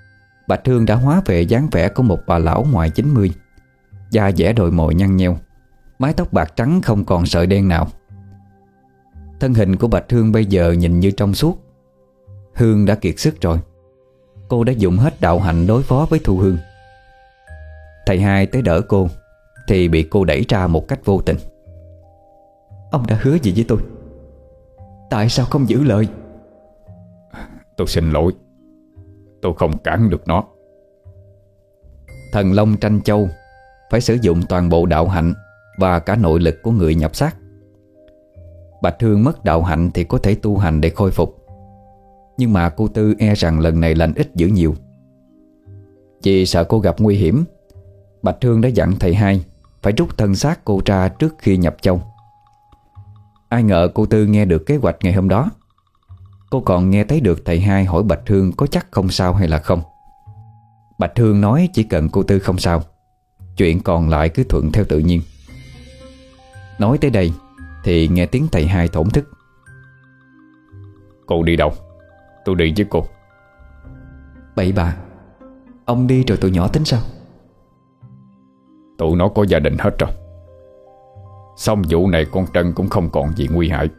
Bạch Thương đã hóa về dáng vẻ của một bà lão ngoài chín mươi, da dẻ đồi mồi nhăn nheo, mái tóc bạc trắng không còn sợi đen nào. Thân hình của Bạch Thương bây giờ nhìn như trong suốt. Hương đã kiệt sức rồi. Cô đã dùng hết đạo hạnh đối phó với Thu Hương. Thầy hai tới đỡ cô thì bị cô đẩy ra một cách vô tình. Ông đã hứa gì với tôi? Tại sao không giữ lời? Tôi xin lỗi, tôi không cản được nó. Thần Long Tranh Châu phải sử dụng toàn bộ đạo hạnh và cả nội lực của người nhập xác. Bạch Thương mất đạo hạnh thì có thể tu hành để khôi phục, nhưng mà cô Tư e rằng lần này lành ít dữ nhiều. Vì sợ cô gặp nguy hiểm, Bạch Thương đã dặn thầy hai phải rút thân xác cô ra trước khi nhập châu. Ai ngờ cô Tư nghe được kế hoạch ngày hôm đó. Cô còn nghe thấy được thầy hai hỏi Bạch Thương có chắc không sao hay là không. Bạch Thương nói chỉ cần cô Tư không sao, chuyện còn lại cứ thuận theo tự nhiên. Nói tới đây thì nghe tiếng thầy hai thổn thức. Cô đi đâu? Tôi đi với cô. Bậy bạ, ông đi rồi tụi nhỏ tính sao? Tụi nó có gia đình hết rồi. Xong vụ này con Trân cũng không còn gì nguy hại.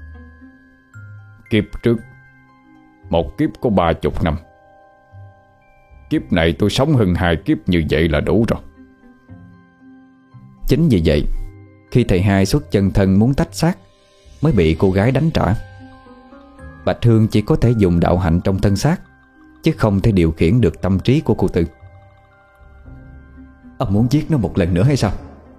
Kiếp trước, một kiếp có ba chục năm. Kiếp này tôi sống hơn hai kiếp như vậy là đủ rồi. Chính vì vậy, khi thầy hai xuất chân thân muốn tách xác mới bị cô gái đánh trả. Bạch Thương chỉ có thể dùng đạo hạnh trong thân xác, chứ không thể điều khiển được tâm trí của cô Tư. Ông muốn giết nó một lần nữa hay sao?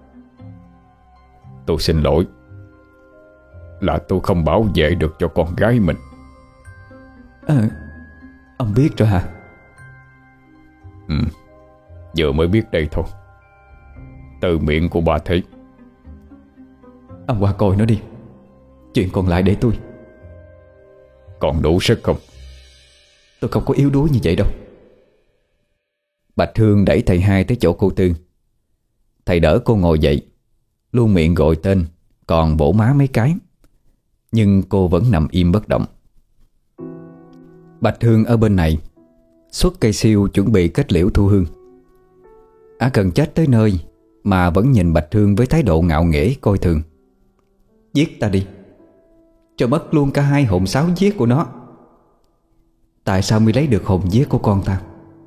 Tôi xin lỗi, là tôi không bảo vệ được cho con gái mình. À, ông biết rồi hả? Ừ, vừa mới biết đây thôi. Từ miệng của bà Thế. Ông qua coi nó đi, chuyện còn lại để tôi. Còn đủ sức không? Tôi không có yếu đuối như vậy đâu. Bạch Thương đẩy thầy hai tới chỗ cô Tư. Thầy đỡ cô ngồi dậy, luôn miệng gọi tên, còn vỗ má mấy cái. Nhưng cô vẫn nằm im bất động. Bạch Thương ở bên này xuất cây siêu chuẩn bị kết liễu Thu Hương. Ả cần chết tới nơi mà vẫn nhìn Bạch Thương với thái độ ngạo nghễ coi thường. Giết ta đi, cho mất luôn cả hai hồn sáu vía của nó. Tại sao mới lấy được hồn vía của con ta?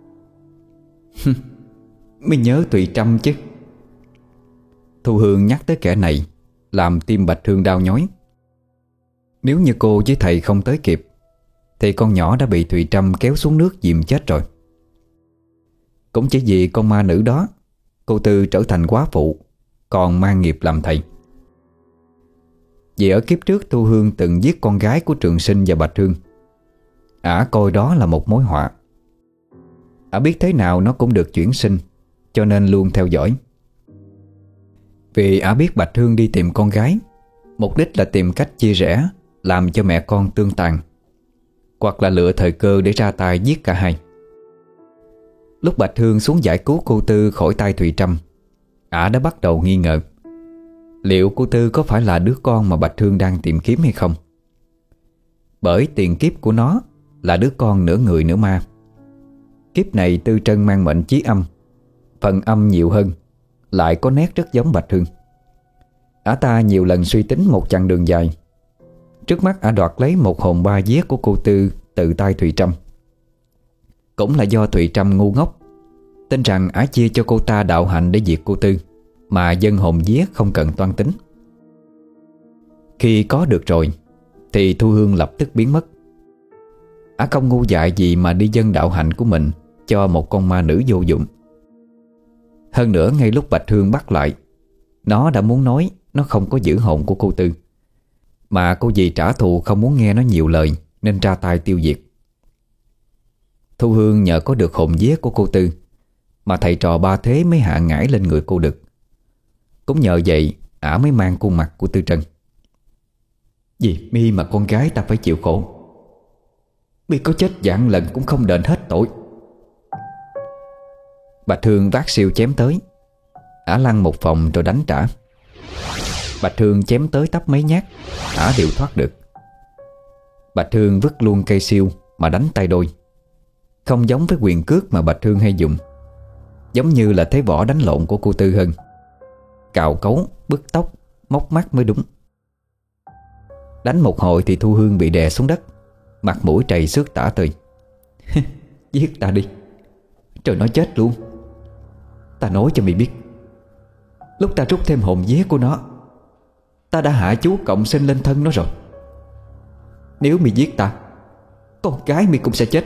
Mới nhớ Tùy Trâm chứ. Thu Hương nhắc tới kẻ này làm tim Bạch Thương đau nhói. Nếu như cô với thầy không tới kịp thì con nhỏ đã bị Thùy Trâm kéo xuống nước dìm chết rồi. Cũng chỉ vì con ma nữ đó, cô Tư trở thành quá phụ, còn mang nghiệp làm thầy. Vì ở kiếp trước Thu Hương từng giết con gái của Trường Sinh và Bạch Thương, ả coi đó là một mối họa. Ả biết thế nào nó cũng được chuyển sinh, cho nên luôn theo dõi. Vì ả biết Bạch Thương đi tìm con gái, mục đích là tìm cách chia rẽ, làm cho mẹ con tương tàn, hoặc là lựa thời cơ để ra tay giết cả hai. Lúc Bạch Thương xuống giải cứu cô Tư khỏi tay Thùy Trâm, ả đã bắt đầu nghi ngờ liệu cô Tư có phải là đứa con mà Bạch Thương đang tìm kiếm hay không. Bởi tiền kiếp của nó là đứa con nửa người nửa ma. Kiếp này Tư Trân mang mệnh chí âm, phần âm nhiều hơn, lại có nét rất giống Bạch Thương. Ả ta nhiều lần suy tính một chặng đường dài. Trước mắt ả đoạt lấy một hồn ba vía của cô Tư từ tay Thùy Trâm. Cũng là do Thùy Trâm ngu ngốc, tin rằng ả chia cho cô ta đạo hạnh để diệt cô Tư, mà dân hồn vía không cần toan tính. Khi có được rồi thì Thu Hương lập tức biến mất. Ả không ngu dại gì mà đi dâng đạo hạnh của mình cho một con ma nữ vô dụng. Hơn nữa ngay lúc Bạch Thương bắt lại, nó đã muốn nói nó không có giữ hồn của cô Tư, mà cô dì trả thù không muốn nghe nó nhiều lời nên ra tay tiêu diệt. Thu Hương nhờ có được hồn vía của cô Tư mà thầy trò Ba Thế mới hạ ngải lên người cô được. Cũng nhờ vậy ả mới mang khuôn mặt của Tư Trân. Vì mi mà con gái ta phải chịu khổ, mi có chết vạn lần cũng không đền hết tội. Bạch Thương vác siêu chém tới. Ả lăn một vòng rồi đánh trả. Bạch Thương chém tới tấp mấy nhát, ả đều thoát được. Bạch Thương vứt luôn cây siêu mà đánh tay đôi. không giống với quyền cước mà Bạch Hương hay dùng. Giống như là thế võ đánh lộn của cô Tư hơn. Cào cấu, bứt tóc, móc mắt mới đúng. Đánh một hồi thì Thu Hương bị đè xuống đất, mặt mũi trầy xước tả tơi. Giết ta đi, trời nó chết luôn. Ta nói cho mày biết, lúc ta rút thêm hồn vía của nó, ta đã hạ chú cộng sinh lên thân nó rồi. Nếu mày giết ta, con gái mày cũng sẽ chết.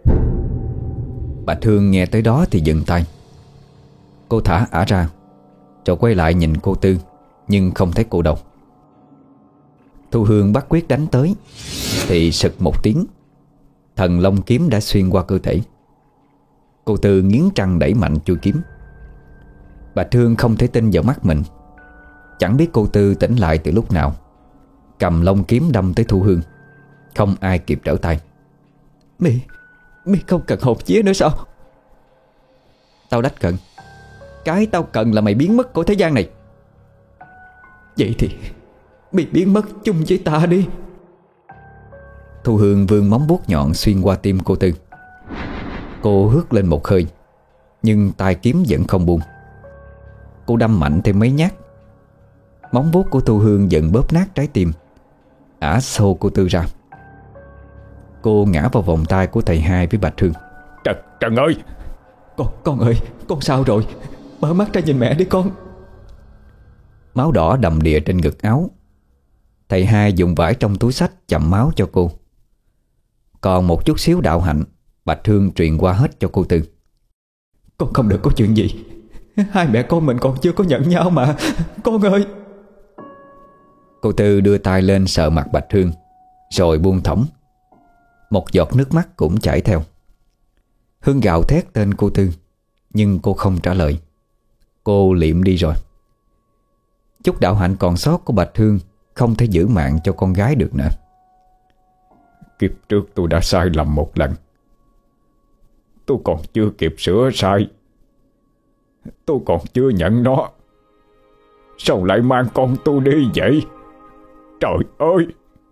Bạch Hương nghe tới đó thì dừng tay. Cô thả ả ra, rồi quay lại nhìn cô Tư, nhưng không thấy cô đâu. Thu Hương bắt quyết đánh tới, thì sực một tiếng, thần long kiếm đã xuyên qua cơ thể. Cô Tư nghiến răng đẩy mạnh chuôi kiếm. Bạch Hương không thể tin vào mắt mình. Chẳng biết cô Tư tỉnh lại từ lúc nào, cầm long kiếm đâm tới Thu Hương. Không ai kịp trở tay. Mày, mày không cần hồn vía nữa sao? Tao đách cần. Cái tao cần là mày biến mất khỏi thế gian này. Vậy thì mày biến mất chung với ta đi. Thu Hương vươn móng vuốt nhọn xuyên qua tim cô Tư. Cô hớt lên một hơi, nhưng tay kiếm vẫn không buông. Cô đâm mạnh thêm mấy nhát. Móng vuốt của Thu Hương dần bóp nát trái tim. Ả xô cô Tư ra. Cô ngã vào vòng tay của thầy hai với Bạch Hương. Trần, Trần ơi! Con, con ơi, con sao rồi? Mở mắt ra nhìn mẹ đi con. Máu đỏ đầm đìa trên ngực áo. Thầy hai dùng vải trong túi xách chậm máu cho cô. Còn một chút xíu đạo hạnh, Bạch Hương truyền qua hết cho cô Tư. Con không được có chuyện gì. Hai mẹ con mình còn chưa có nhận nhau mà. Con ơi! Cô Tư đưa tay lên sờ mặt Bạch Hương, rồi buông thõng. Một giọt nước mắt cũng chảy theo. Hương gào thét tên cô Tư, nhưng cô không trả lời. Cô liệm đi rồi. Chút đạo hạnh còn sót của Bạch Hương không thể giữ mạng cho con gái được nữa. Kiếp trước tôi đã sai lầm một lần. Tôi còn chưa kịp sửa sai. Tôi còn chưa nhận nó. Sao lại mang con tôi đi vậy? Trời ơi!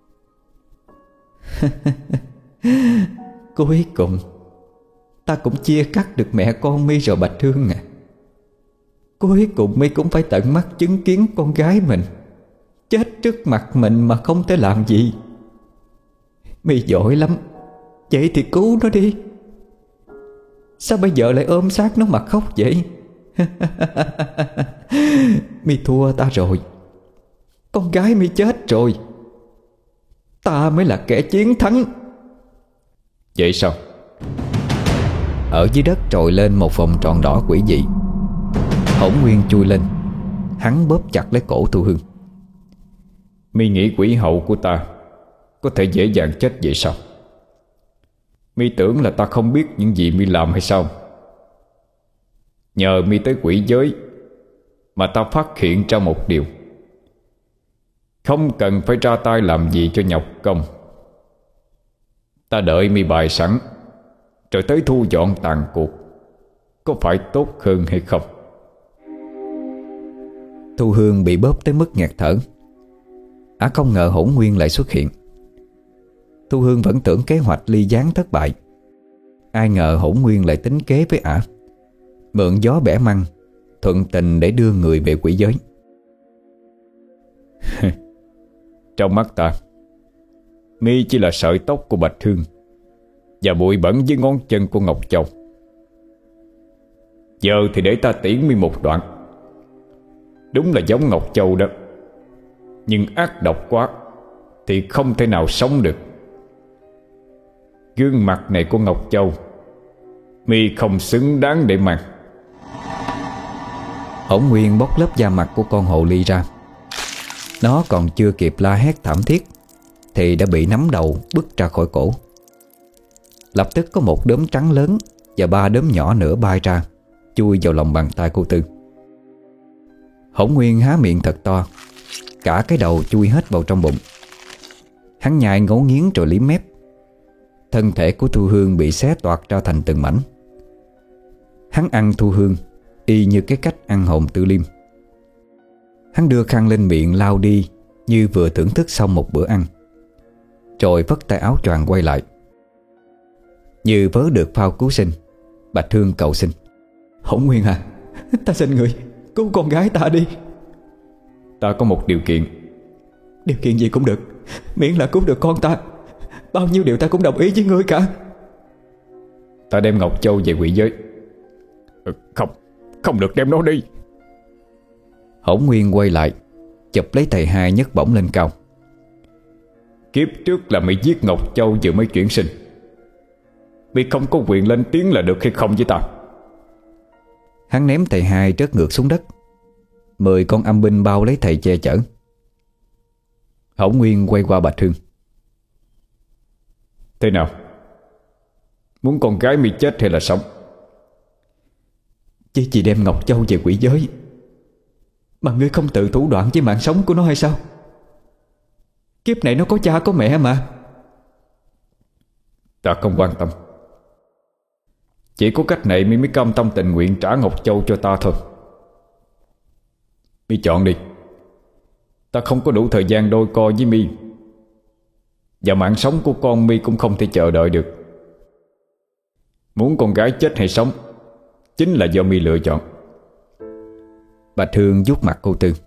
Cuối cùng ta cũng chia cắt được mẹ con mi rồi Bạch Hương à. Cuối cùng mi cũng phải tận mắt chứng kiến con gái mình chết trước mặt mình mà không thể làm gì. Mi giỏi lắm. Vậy thì cứu nó đi. Sao bây giờ lại ôm xác nó mà khóc vậy? Mi thua ta rồi. Con gái mi chết rồi. Ta mới là kẻ chiến thắng. Vậy sao? Ở dưới đất trồi lên một vòng tròn đỏ quỷ dị. Hỗn Nguyên chui lên. Hắn bóp chặt lấy cổ Thu Hương. Mi nghĩ quỷ hậu của ta có thể dễ dàng chết vậy sao? Mi tưởng là ta không biết những gì mi làm hay sao? Nhờ mi tới quỷ giới mà ta phát hiện ra một điều. Không cần phải ra tay làm gì cho nhọc công. Ta đợi mi bài sẵn, rồi tới thu dọn tàn cuộc, có phải tốt hơn hay không? Thu Hương bị bóp tới mức ngạt thở. Ả không ngờ Hỗn Nguyên lại xuất hiện. Thu Hương vẫn tưởng kế hoạch ly gián thất bại. Ai ngờ Hỗn Nguyên lại tính kế với Ả, mượn gió bẻ măng, thuận tình để đưa người về quỷ giới. Trong mắt ta, mi chỉ là sợi tóc của Bạch Hương và bụi bẩn dưới ngón chân của Ngọc Châu. Giờ thì để ta tiễn mi một đoạn. Đúng là giống Ngọc Châu đó, nhưng ác độc quá thì không thể nào sống được. Gương mặt này của Ngọc Châu mi không xứng đáng để mang. Hỗn Nguyên bóc lớp da mặt của con hồ ly ra. Nó còn chưa kịp la hét thảm thiết thì đã bị nắm đầu bứt ra khỏi cổ. Lập tức có một đốm trắng lớn và ba đốm nhỏ nữa bay ra, chui vào lòng bàn tay cô Tư. Hỗn Nguyên há miệng thật to, cả cái đầu chui hết vào trong bụng. Hắn nhai ngấu nghiến rồi liếm mép. Thân thể của Thu Hương bị xé toạc ra thành từng mảnh. Hắn ăn Thu Hương y như cái cách ăn hồn Tư Liêm. Hắn đưa khăn lên miệng lau đi như vừa thưởng thức xong một bữa ăn, rồi vất tay áo choàng quay lại. Như vớ được phao cứu sinh, Bạch Thương cầu xin: Hỗn Nguyên à, ta xin người cứu con gái ta đi. Ta có một điều kiện. Điều kiện gì cũng được, miễn là cứu được con ta. Bao nhiêu điều ta cũng đồng ý với ngươi cả. Ta đem Ngọc Châu về quỷ giới. Ừ, Không, không được đem nó đi. Hỗn Nguyên quay lại, chụp lấy thầy hai nhấc bổng lên cao. Kiếp trước là mày giết Ngọc Châu vừa mới chuyển sinh. Mày không có quyền lên tiếng là được hay không với ta. Hắn ném thầy hai rớt ngược xuống đất. Mười con âm binh bao lấy thầy che chở. Hỗn Nguyên quay qua Bạch Thương: Thế nào? Muốn con gái mày chết hay là sống? Chỉ chỉ đem Ngọc Châu về quỷ giới mà ngươi không tự thủ đoạn với mạng sống của nó hay sao? Kiếp này nó có cha có mẹ mà. Ta không quan tâm. Chỉ có cách này mi mới cam tâm tình nguyện trả Ngọc Châu cho ta thôi. Mi chọn đi. Ta không có đủ thời gian đôi co với mi, và mạng sống của con mi cũng không thể chờ đợi được. Muốn con gái chết hay sống chính là do mi lựa chọn. Bạch Thương vuốt mặt cô Tư: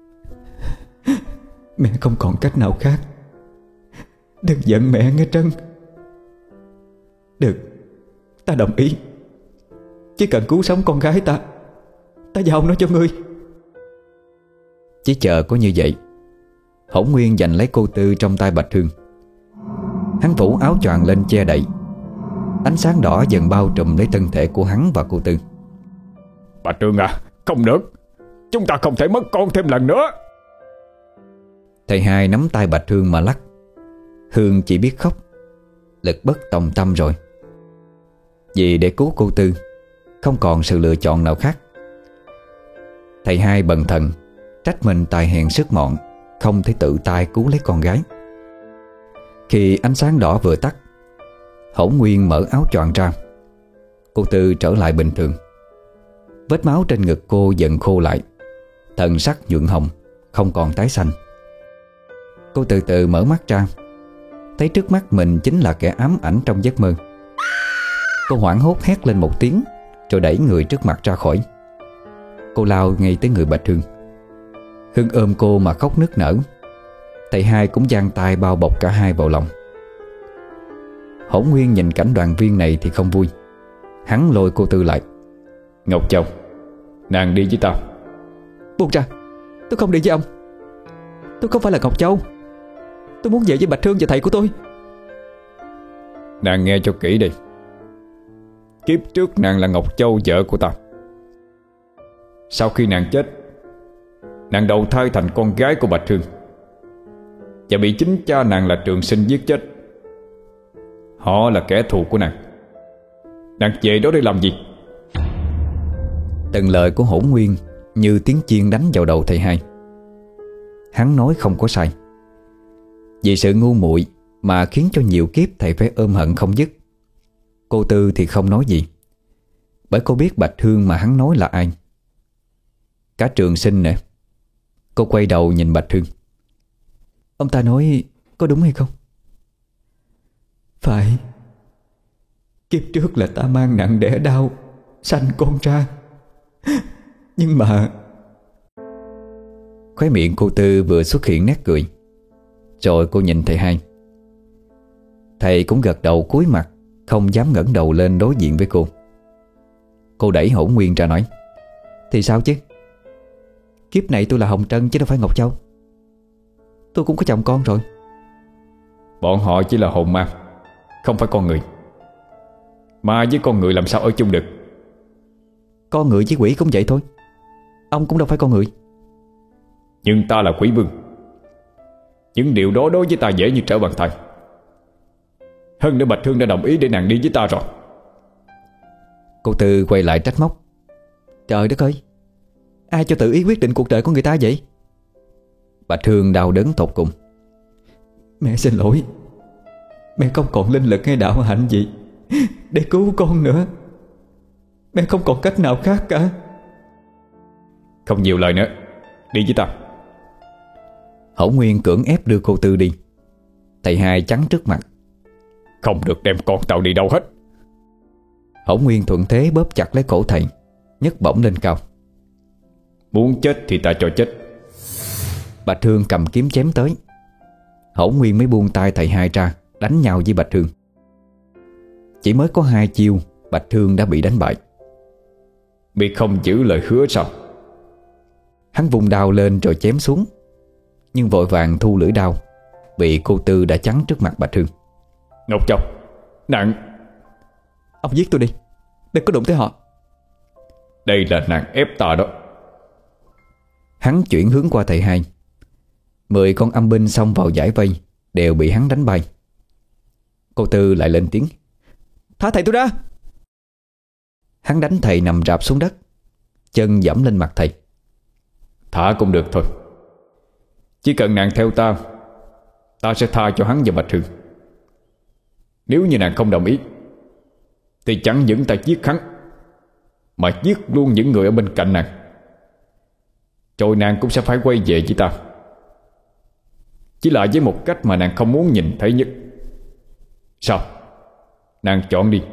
Mẹ không còn cách nào khác. Đừng giận mẹ nghe Trân. Được, ta đồng ý. Chỉ cần cứu sống con gái ta, ta giao nó cho ngươi. Chỉ chờ có như vậy, Hỗn Nguyên giành lấy cô Tư trong tay Bạch Thương. Hắn phủ áo choàng lên che đậy. Ánh sáng đỏ dần bao trùm lấy thân thể của hắn và cô Tư. Bạch Thương à, không được. Chúng ta không thể mất con thêm lần nữa. Thầy hai nắm tay Bạch Thương mà lắc. Hương chỉ biết khóc. Lực bất tòng tâm rồi. Vì để cứu cô Tư, không còn sự lựa chọn nào khác. Thầy hai bần thần, trách mình tài hèn sức mọn, không thể tự tay cứu lấy con gái. Khi ánh sáng đỏ vừa tắt, Hỗn Nguyên mở áo choàng ra. Cô Tư trở lại bình thường. Vết máu trên ngực cô dần khô lại, thần sắc nhuận hồng, không còn tái xanh. Cô từ từ mở mắt ra, thấy trước mắt mình chính là kẻ ám ảnh trong giấc mơ. Cô hoảng hốt hét lên một tiếng, rồi đẩy người trước mặt ra khỏi. Cô lao ngay tới người Bạch Thương. Hưng ôm cô mà khóc nức nở. Thầy hai cũng giang tay bao bọc cả hai vào lòng. Hỗn Nguyên nhìn cảnh đoàn viên này thì không vui. Hắn lôi cô Tư lại: Ngọc Châu, nàng đi với tao. Buông ra, tôi không đi với ông. Tôi không phải là Ngọc Châu. Tôi muốn về với Bạch Thương và thầy của tôi. Nàng nghe cho kỹ đi. Kiếp trước nàng là Ngọc Châu, vợ của ta. Sau khi nàng chết, nàng đầu thai thành con gái của Bạch Thương, và bị chính cha nàng là Trường Sinh giết chết. Họ là kẻ thù của nàng. Nàng về đó để làm gì? Từng lời của Hỗn Nguyên như tiếng chiên đánh vào đầu thầy hai. Hắn nói không có sai. Vì sự ngu muội mà khiến cho nhiều kiếp thầy phải ôm hận không dứt. Cô Tư thì không nói gì, bởi cô biết Bạch Thương mà hắn nói là ai. Cả Trường Sinh nè. Cô quay đầu nhìn Bạch Thương: Ông ta nói có đúng hay không? Phải. Kiếp trước là ta mang nặng đẻ đau sanh con ra. Nhưng mà... Khóe miệng cô Tư vừa xuất hiện nét cười. Rồi cô nhìn thầy hai. Thầy cũng gật đầu cúi mặt, không dám ngẩng đầu lên đối diện với cô. Cô đẩy Hỗn Nguyên ra nói: Thì sao chứ? Kiếp này tôi là Hồng Trân chứ đâu phải Ngọc Châu. Tôi cũng có chồng con rồi. Bọn họ chỉ là hồn ma, không phải con người. Ma với con người làm sao ở chung được? Con người với quỷ cũng vậy thôi. Ông cũng đâu phải con người. Nhưng ta là quỷ vương. Những điều đó đối với ta dễ như trở bàn tay. Hơn nữa Bạch Thương đã đồng ý để nàng đi với ta rồi. Cô Tư quay lại trách móc: Trời đất ơi, ai cho tự ý quyết định cuộc đời của người ta vậy? Bạch Thương đau đớn tột cùng: Mẹ xin lỗi. Mẹ không còn linh lực hay đạo hạnh gì để cứu con nữa. Mẹ không còn cách nào khác cả. Không nhiều lời nữa, đi với ta. Hỗn Nguyên cưỡng ép đưa cô Tư đi. Thầy hai chắn trước mặt: Không được đem con tao đi đâu hết. Hổ Nguyên thuận thế bóp chặt lấy cổ thầy, nhấc bổng lên cao. Muốn chết thì ta cho chết. Bạch Hương cầm kiếm chém tới. Hổ Nguyên mới buông tay thầy hai ra, đánh nhau với Bạch Hương. Chỉ mới có hai chiêu, Bạch Hương đã bị đánh bại. Bị không giữ lời hứa sao? Hắn vung đao lên rồi chém xuống, nhưng vội vàng thu lưỡi đao, bị cô Tư đã chắn trước mặt Bạch Hương. Ngọc Châu, nàng... Ông giết tôi đi, đừng có đụng tới họ. Đây là nàng ép ta đó. Hắn chuyển hướng qua thầy hai. Mười con âm binh xông vào giải vây, đều bị hắn đánh bay. Cô Tư lại lên tiếng. Thả thầy tôi ra. Hắn đánh thầy nằm rạp xuống đất, chân giẫm lên mặt thầy. Thả cũng được thôi. Chỉ cần nàng theo ta, ta sẽ tha cho hắn và Bạch Hương. Nếu như nàng không đồng ý, thì chẳng những ta giết hắn, mà giết luôn những người ở bên cạnh nàng. Rồi nàng cũng sẽ phải quay về với ta, chỉ là với một cách mà nàng không muốn nhìn thấy nhất. Sao? Nàng chọn đi.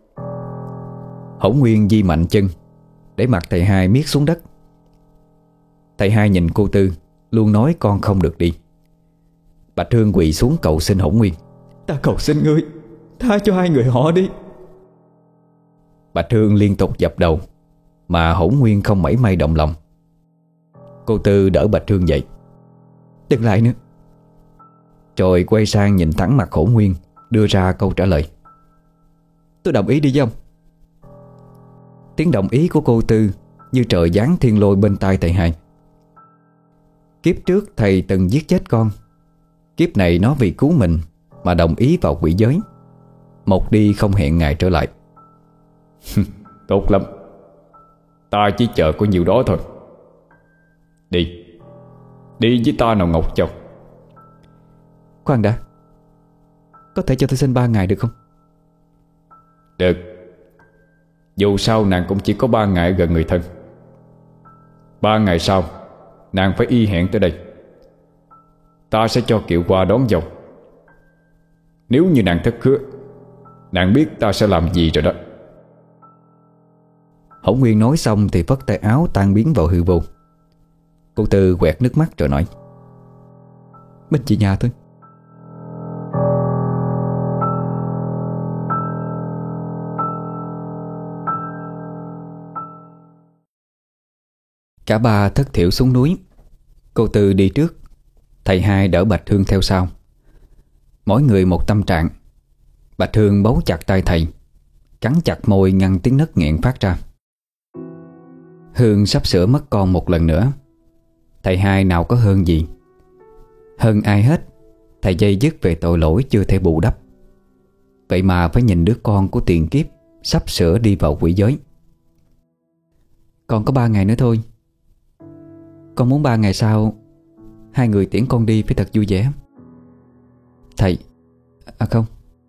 Hổ Nguyên di mạnh chân, để mặt thầy hai miết xuống đất. Thầy hai nhìn cô Tư, luôn nói con không được đi. Bạch Hương quỳ xuống cầu xin Hổ Nguyên. Ta cầu xin ngươi, tha cho hai người họ đi. Bạch Hương liên tục dập đầu, mà Hổ Nguyên không mảy may động lòng. Cô Tư đỡ Bạch Hương dậy. Đừng lại nữa. Rồi quay sang nhìn thẳng mặt Hổ Nguyên, đưa ra câu trả lời. Tôi đồng ý đi với ông. Tiếng đồng ý của cô Tư như trời giáng thiên lôi bên tai thầy hai. Kiếp trước thầy từng giết chết con, kiếp này nó vì cứu mình mà đồng ý vào quỷ giới, một đi không hẹn ngày trở lại. Tốt lắm, ta chỉ chờ có nhiều đó thôi. Đi, đi với ta nào Ngọc Châu. Khoan đã, có thể cho tôi xin ba ngày được không? Được. Dù sao nàng cũng chỉ có ba ngày gần người thân. Ba ngày sau nàng phải y hẹn tới đây. Ta sẽ cho kiệu qua đón dâu. Nếu như nàng thất hứa, nàng biết ta sẽ làm gì rồi đó. Hổ Nguyên nói xong thì phất tay áo tan biến vào hư vô. Cô Tư quẹt nước mắt rồi nói. Mình chỉ nhà thôi. Cả ba thất thiểu xuống núi. Cô Tư đi trước, thầy hai đỡ Bạch Hương theo sau. Mỗi người một tâm trạng. Bạch Hương bấu chặt tay thầy, cắn chặt môi ngăn tiếng nấc nghẹn phát ra. Hương sắp sửa mất con một lần nữa. Thầy hai nào có hơn gì. Hơn ai hết, thầy dây dứt về tội lỗi chưa thể bù đắp. Vậy mà phải nhìn đứa con của tiền kiếp sắp sửa đi vào quỷ giới. Còn có ba ngày nữa thôi. Con muốn ba ngày sau hai người tiễn con đi phải thật vui vẻ. Thầy. À không.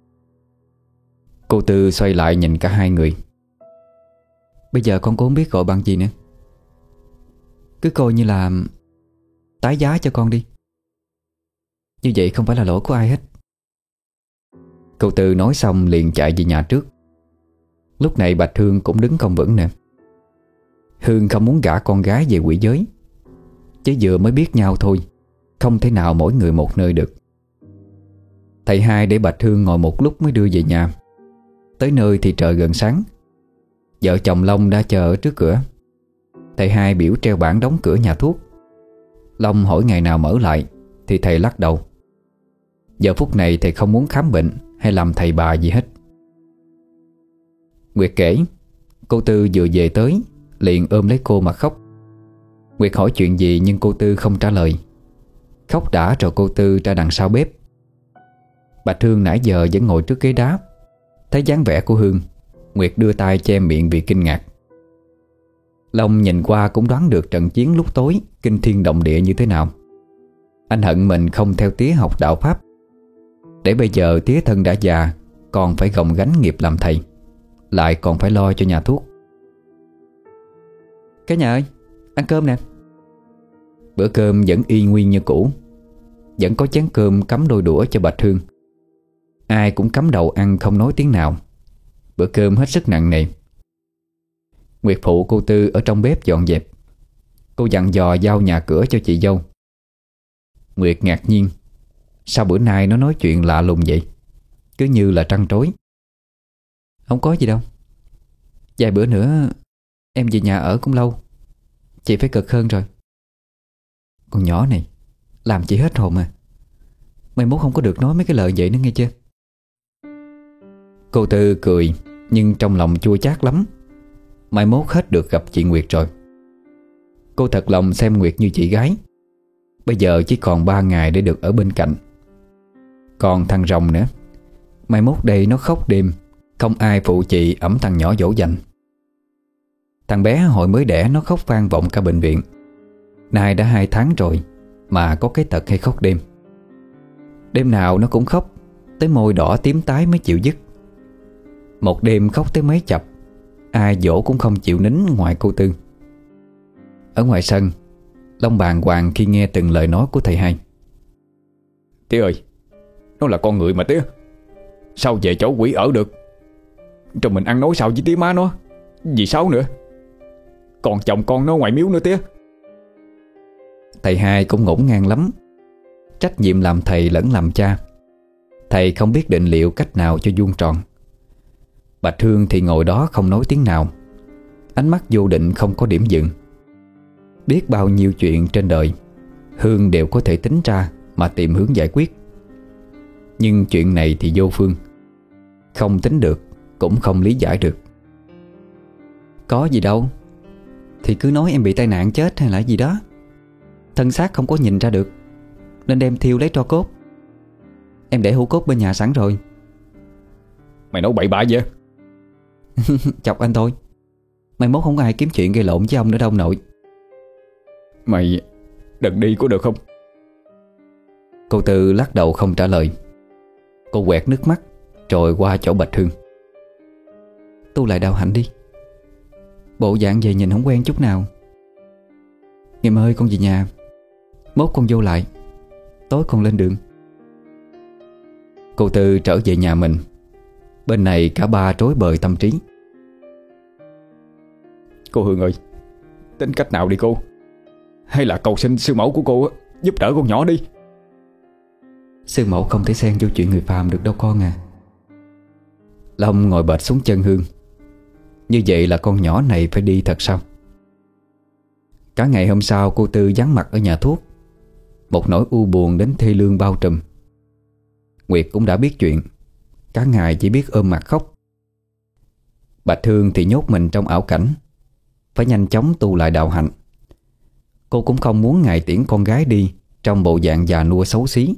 Cô Tư xoay lại nhìn cả hai người. Bây giờ con cũng không biết gọi bằng gì nữa. Cứ coi như là tái giá cho con đi. Như vậy không phải là lỗi của ai hết. Cô Tư nói xong liền chạy về nhà trước. Lúc này Bạch Hương cũng đứng không vững nữa. Hương không muốn gả con gái về quỷ giới, chứ vừa mới biết nhau thôi, không thể nào mỗi người một nơi được. Thầy hai để Bạch Hương ngồi một lúc mới đưa về nhà. Tới nơi thì trời gần sáng. Vợ chồng Long đã chờ ở trước cửa. Thầy hai biểu treo bảng đóng cửa nhà thuốc. Long hỏi ngày nào mở lại thì thầy lắc đầu. Giờ phút này thầy không muốn khám bệnh hay làm thầy bà gì hết. Nguyệt kể, cô Tư vừa về tới liền ôm lấy cô mà khóc. Nguyệt hỏi chuyện gì nhưng cô Tư không trả lời. Khóc đã rồi cô Tư ra đằng sau bếp. Bạch Hương nãy giờ vẫn ngồi trước ghế đá. Thấy dáng vẻ của Hương, Nguyệt đưa tay che miệng vì kinh ngạc. Long nhìn qua cũng đoán được trận chiến lúc tối kinh thiên động địa như thế nào. Anh hận mình không theo tía học đạo Pháp, để bây giờ tía thân đã già, còn phải gồng gánh nghiệp làm thầy, lại còn phải lo cho nhà thuốc. Cả nhà ơi, ăn cơm nè. Bữa cơm vẫn y nguyên như cũ. Vẫn có chén cơm cắm đôi đũa cho Bạch Hương. Ai cũng cắm đầu ăn không nói tiếng nào. Bữa cơm hết sức nặng nề. Nguyệt phụ cô Tư ở trong bếp dọn dẹp. Cô dặn dò giao nhà cửa cho chị dâu. Nguyệt ngạc nhiên, sao bữa nay nó nói chuyện lạ lùng vậy, cứ như là trăn trối. Không có gì đâu. Vài bữa nữa em về nhà ở cũng lâu, chị phải cực hơn rồi. Con nhỏ này làm chị hết hồn à. Mai mốt không có được nói mấy cái lời vậy nữa nghe chưa. Cô Tư cười, nhưng trong lòng chua chát lắm. Mai mốt hết được gặp chị Nguyệt rồi. Cô thật lòng xem Nguyệt như chị gái. Bây giờ chỉ còn ba ngày để được ở bên cạnh. Còn thằng Rồng nữa, mai mốt đây nó khóc đêm, không ai phụ chị ẵm thằng nhỏ dỗ dành. Thằng bé hồi mới đẻ nó khóc vang vọng cả bệnh viện. Nay đã hai tháng rồi mà có cái tật hay khóc đêm. Đêm nào nó cũng khóc, tới môi đỏ tím tái mới chịu dứt. Một đêm khóc tới mấy chập, ai dỗ cũng không chịu nín ngoài cô Tư. Ở ngoài sân, Long bàng hoàng khi nghe từng lời nói của thầy hai. Tía ơi, nó là con người mà tía, sao về chỗ quỷ ở được? Rồi mình ăn nói sao với tía má nó, dì Sáu nữa, còn chồng con nó ngoài miếu nữa tía. Thầy hai cũng ngổn ngang lắm. Trách nhiệm làm thầy lẫn làm cha, thầy không biết định liệu cách nào cho vuông tròn. Bạch Hương thì ngồi đó không nói tiếng nào, ánh mắt vô định không có điểm dừng. Biết bao nhiêu chuyện trên đời Hương đều có thể tính ra mà tìm hướng giải quyết. Nhưng chuyện này thì vô phương, không tính được, cũng không lý giải được. Có gì đâu, thì cứ nói em bị tai nạn chết hay là gì đó. Thân xác không có nhìn ra được, nên đem thiêu lấy tro cốt. Em để hũ cốt bên nhà sẵn rồi. Mày nói bậy bạ vậy? Chọc anh thôi. Mai mốt không có ai kiếm chuyện gây lộn với ông nữa đâu ông nội. Mày đừng đi có được không? Cô Tư lắc đầu không trả lời. Cô quẹt nước mắt rồi qua chỗ Bạch Hương. Tu lại đạo hạnh đi. Bộ dạng về nhìn không quen chút nào. Em ơi con về nhà, mốt con vô lại, tối con lên đường. Cô Tư trở về nhà mình. Bên này cả ba rối bời tâm trí. Cô Hương ơi, tính cách nào đi cô? Hay là cầu xin sư mẫu của cô giúp đỡ con nhỏ đi. Sư mẫu không thể xen vô chuyện người phàm được đâu con à. Long ngồi bệt xuống chân Hương. Như vậy là con nhỏ này phải đi thật sao? Cả ngày hôm sau cô Tư vắng mặt ở nhà thuốc. Một nỗi u buồn đến thê lương bao trùm. Nguyệt cũng đã biết chuyện, cả ngày chỉ biết ôm mặt khóc. Bạch Hương thì nhốt mình trong ảo cảnh, phải nhanh chóng tu lại đạo hạnh. Cô cũng không muốn ngày tiễn con gái đi trong bộ dạng già nua xấu xí.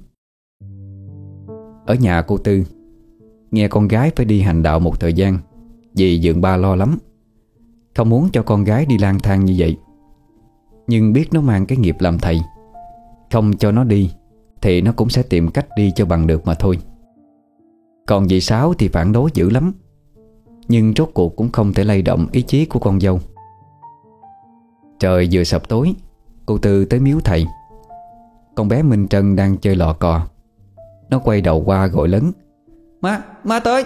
Ở nhà cô Tư, nghe con gái phải đi hành đạo một thời gian, dì dượng ba lo lắm, không muốn cho con gái đi lang thang như vậy. Nhưng biết nó mang cái nghiệp làm thầy, không cho nó đi thì nó cũng sẽ tìm cách đi cho bằng được mà thôi. Còn dì Sáu thì phản đối dữ lắm, nhưng rốt cuộc cũng không thể lay động ý chí của con dâu. Trời vừa sập tối, cô Tư tới miếu thầy. Con bé Minh Trân đang chơi lò cò. Nó quay đầu qua gọi lớn: Má, má tới.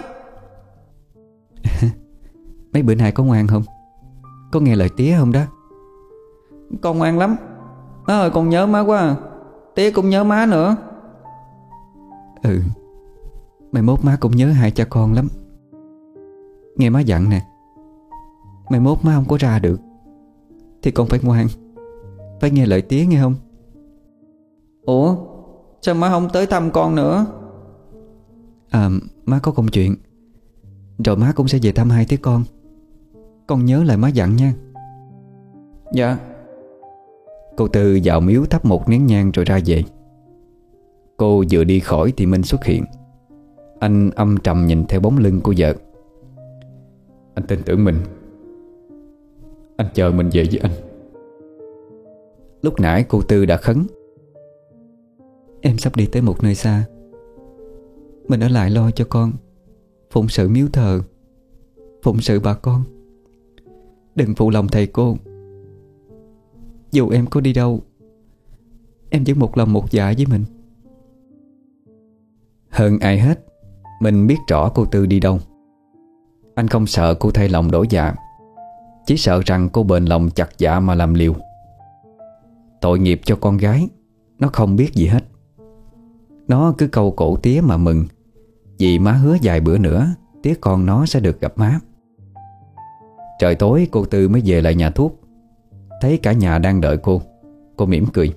Mấy bữa nay có ngoan không? Có nghe lời tía không đó? Con ngoan lắm. Má ơi con nhớ má quá à. Tía cũng nhớ má nữa. Ừ, mai mốt má cũng nhớ hai cha con lắm. Nghe má dặn nè, mai mốt má không có ra được thì con phải ngoan, phải nghe lời tía nghe không? Ủa sao má không tới thăm con nữa? À, má có công chuyện, rồi má cũng sẽ về thăm hai đứa con. Con nhớ lời má dặn nha. Dạ. Cô Tư vào miếu thắp một nén nhang rồi ra về. Cô vừa đi khỏi thì Minh xuất hiện. Anh âm trầm nhìn theo bóng lưng của vợ. Anh tin tưởng mình, anh chờ mình về với anh. Lúc nãy cô Tư đã khấn: Em sắp đi tới một nơi xa, mình ở lại lo cho con, phụng sự miếu thờ, phụng sự bà con. Đừng phụ lòng thầy cô. Dù em có đi đâu, em vẫn một lòng một dạ với mình. Hơn ai hết, mình biết rõ cô Tư đi đâu. Anh không sợ cô thay lòng đổi dạ, chỉ sợ rằng cô bền lòng chặt dạ mà làm liều. Tội nghiệp cho con gái, nó không biết gì hết. Nó cứ câu cổ tía mà mừng, vì má hứa vài bữa nữa tía con nó sẽ được gặp má. Trời tối cô Tư mới về lại nhà thuốc. Thấy cả nhà đang đợi cô, cô mỉm cười.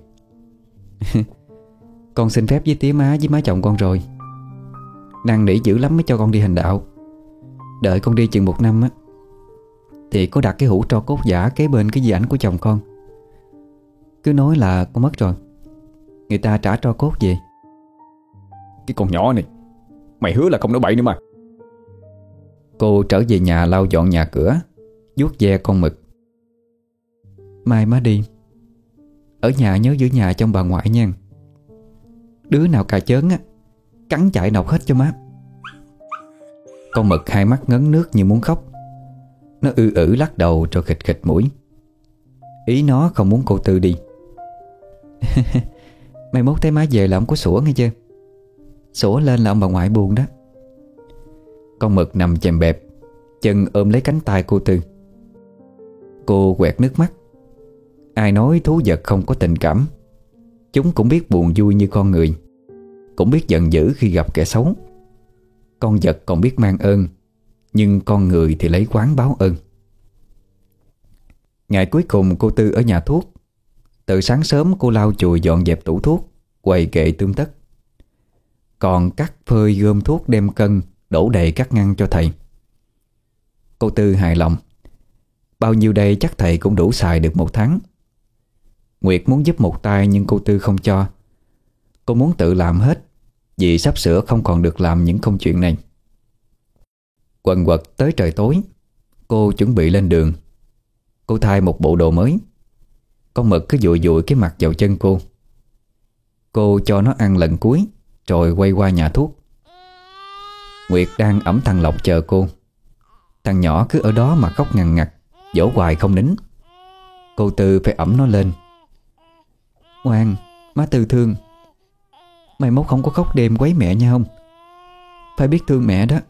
Con xin phép với tía má với má chồng con rồi. Năn nỉ dữ lắm mới cho con đi hành đạo. Đợi con đi chừng một năm á, thì có đặt cái hũ tro cốt giả kế bên cái di ảnh của chồng con. Cứ nói là con mất rồi, người ta trả tro cốt về. Cái con nhỏ này, mày hứa là không nói bậy nữa mà. Cô trở về nhà lau dọn nhà cửa, vuốt ve con mực. Mai má đi, ở nhà nhớ giữ nhà trong bà ngoại nha. Đứa nào cà chớn á, cắn chạy nọc hết cho má. Con mực hai mắt ngấn nước như muốn khóc. Nó ư ử lắc đầu rồi khịch khịch mũi. Ý nó không muốn cô Tư đi. Mai mốt thấy má về là ông có sủa nghe chưa? Sủa lên là ông bà ngoại buồn đó. Con mực nằm chèm bẹp, chân ôm lấy cánh tay cô Tư. Cô quẹt nước mắt. Ai nói thú vật không có tình cảm. Chúng cũng biết buồn vui như con người, cũng biết giận dữ khi gặp kẻ xấu. Con vật còn biết mang ơn, nhưng con người thì lấy quán báo ơn. Ngày cuối cùng cô Tư ở nhà thuốc. Từ sáng sớm cô lau chùi dọn dẹp tủ thuốc, quầy kệ tươm tất. Còn cắt phơi gom thuốc đem cân, đổ đầy các ngăn cho thầy. Cô Tư hài lòng. Bao nhiêu đây chắc thầy cũng đủ xài được một tháng. Nguyệt muốn giúp một tay nhưng cô Tư không cho. Cô muốn tự làm hết, vì sắp sửa không còn được làm những công chuyện này. Quần quật tới trời tối, cô chuẩn bị lên đường. Cô thay một bộ đồ mới. Con mực cứ dụi dụi cái mặt vào chân cô. Cô cho nó ăn lần cuối, rồi quay qua nhà thuốc. Nguyệt đang ẵm thằng Lộc chờ cô. Thằng nhỏ cứ ở đó mà khóc ngằn ngặt, dỗ hoài không nín. Cô Tư phải ẵm nó lên. Ngoan, má Tư thương. Mày mốt không có khóc đêm quấy mẹ nha không? Phải biết thương mẹ đó.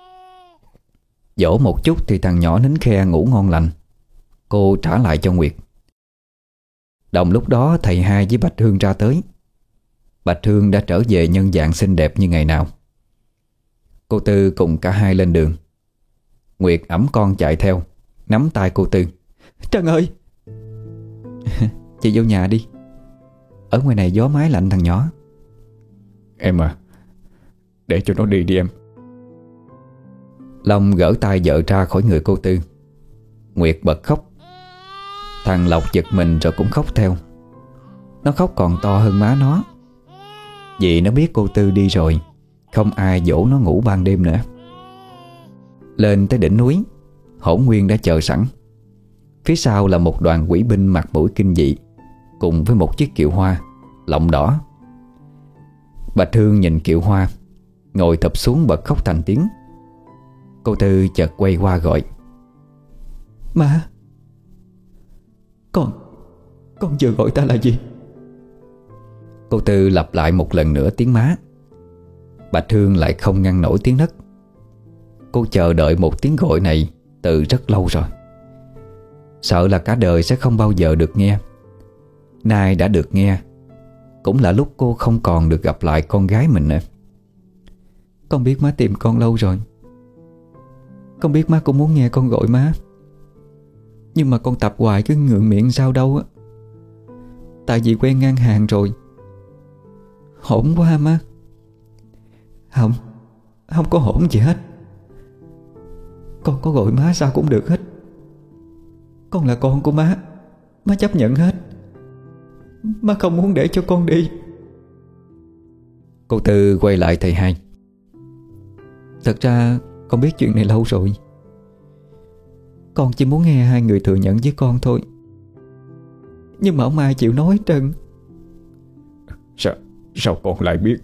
Dỗ một chút thì thằng nhỏ nín khe ngủ ngon lành. Cô trả lại cho Nguyệt. Đồng lúc đó thầy hai với Bạch Hương ra tới. Bạch Hương đã trở về nhân dạng xinh đẹp như ngày nào. Cô Tư cùng cả hai lên đường. Nguyệt ẵm con chạy theo, nắm tay cô Tư. Trân ơi! Chị vô nhà đi. Ở ngoài này gió mái lạnh thằng nhỏ. Em à, để cho nó đi đi em. Long gỡ tay vợ ra khỏi người cô Tư. Nguyệt bật khóc. Thằng Lộc giật mình rồi cũng khóc theo. Nó khóc còn to hơn má nó, vì nó biết cô Tư đi rồi, không ai dỗ nó ngủ ban đêm nữa. Lên tới đỉnh núi, Hỗn Nguyên đã chờ sẵn. Phía sau là một đoàn quỷ binh mặt mũi kinh dị, cùng với một chiếc kiệu hoa lọng đỏ. Bạch Hương nhìn kiệu hoa, ngồi thụp xuống bật khóc thành tiếng. Cô Tư chợt quay qua gọi. Má! Con Con vừa gọi ta là gì? Cô Tư lặp lại một lần nữa tiếng má. Bạch Hương lại không ngăn nổi tiếng nấc. Cô chờ đợi một tiếng gọi này từ rất lâu rồi. Sợ là cả đời sẽ không bao giờ được nghe. Nay đã được nghe, cũng là lúc cô không còn được gặp lại con gái mình nữa. Con biết má tìm con lâu rồi. Con biết má cũng muốn nghe con gọi má, nhưng mà con tập hoài cứ ngượng miệng sao đâu á. Tại vì quen ngang hàng rồi. Hổn quá má. Không, không có hổn gì hết. Con có gọi má sao cũng được hết. Con là con của má, má chấp nhận hết. Má không muốn để cho con đi. Cô Tư quay lại thầy hai. Thật ra con biết chuyện này lâu rồi. Con chỉ muốn nghe hai người thừa nhận với con thôi. Nhưng mà không ai chịu nói hết trơn. Sao, sao con lại biết?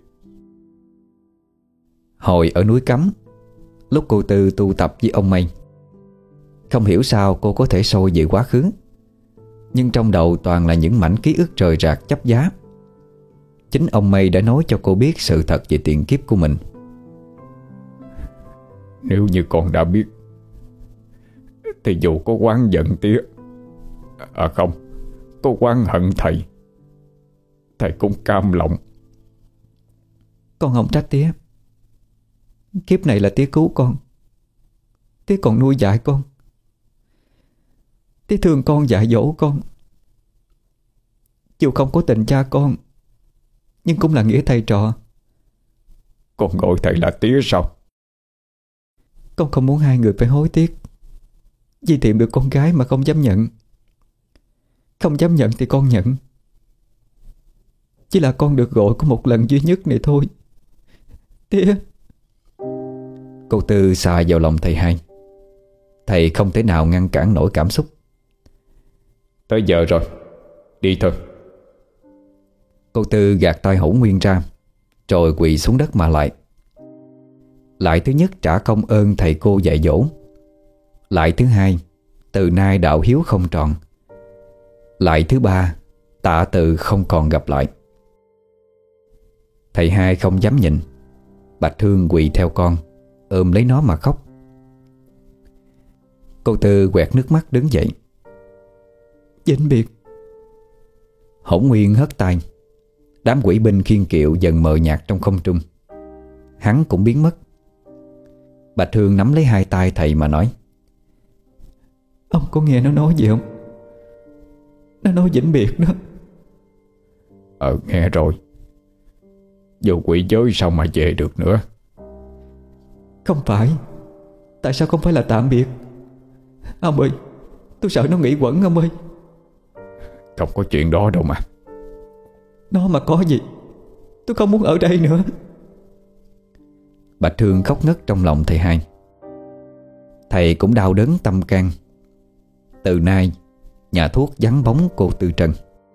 Hồi ở núi Cấm, lúc cô Tư tu tập với ông Mây, không hiểu sao cô có thể soi về quá khứ, nhưng trong đầu toàn là những mảnh ký ức rời rạc chấp giá. Chính ông Mây đã nói cho cô biết sự thật về tiền kiếp của mình. Nếu như con đã biết, thì dù có oán giận tía, À không, có oán hận thầy, thầy cũng cam lòng. Con không trách tía. Kiếp này là tía cứu con, tía còn nuôi dạy con, tía thương con dạy dỗ con. Dù không có tình cha con, nhưng cũng là nghĩa thầy trò. Con gọi thầy là tía sao? Con không muốn hai người phải hối tiếc vì tìm được con gái mà không dám nhận. Không dám nhận thì con nhận. Chỉ là con được gọi có một lần duy nhất này thôi. Tía. Cô Tư xà vào lòng thầy hai. Thầy không thể nào ngăn cản nổi cảm xúc. Tới giờ rồi, đi thôi. Cô Tư gạt tay Hữu Nguyên ra, rồi quỳ xuống đất mà lại. Lại thứ nhất trả công ơn thầy cô dạy dỗ. Lại thứ hai, từ nay đạo hiếu không tròn. Lại thứ ba, tạ từ không còn gặp lại. Thầy hai không dám nhìn. Bạch Hương quỳ theo con, ôm lấy nó mà khóc. Cô Tư quẹt nước mắt đứng dậy. Vĩnh biệt. Hữu Nguyên hất tay. Đám quỷ binh khiên kiệu dần mờ nhạt trong không trung. Hắn cũng biến mất. Bạch Hương nắm lấy hai tay thầy mà nói: Ông có nghe nó nói gì không? Nó nói vĩnh biệt đó. Ờ nghe rồi. Vô quỷ giới sao mà về được nữa? Không phải. Tại sao không phải là tạm biệt? Ông ơi, tôi sợ nó nghĩ quẩn ông ơi. Không có chuyện đó đâu mà. Nó mà có gì, tôi không muốn ở đây nữa. Bạch Hương khóc ngất trong lòng thầy hai. Thầy cũng đau đớn tâm can. Từ nay nhà thuốc vắng bóng cô Tư Trân.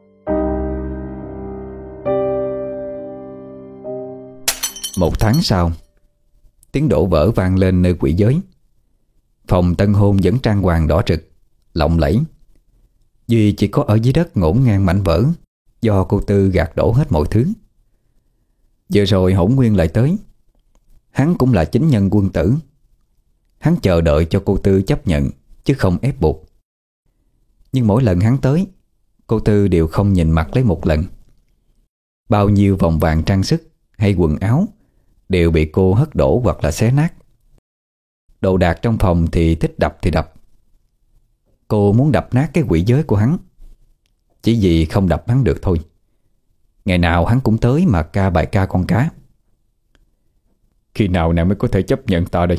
Một tháng sau, tiếng đổ vỡ vang lên nơi quỷ giới. Phòng tân hôn vẫn trang hoàng đỏ rực, lộng lẫy. Duy chỉ có ở dưới đất ngổn ngang mảnh vỡ, do cô Tư gạt đổ hết mọi thứ. Vừa rồi Hỗn Nguyên lại tới. Hắn cũng là chính nhân quân tử. Hắn chờ đợi cho cô Tư chấp nhận, chứ không ép buộc. Nhưng mỗi lần hắn tới, cô Tư đều không nhìn mặt lấy một lần. Bao nhiêu vòng vàng trang sức hay quần áo đều bị cô hất đổ hoặc là xé nát. Đồ đạc trong phòng thì thích đập thì đập. Cô muốn đập nát cái quỷ giới của hắn, chỉ vì không đập hắn được thôi. Ngày nào hắn cũng tới mà ca bài ca con cá. Khi nào nàng mới có thể chấp nhận ta đây?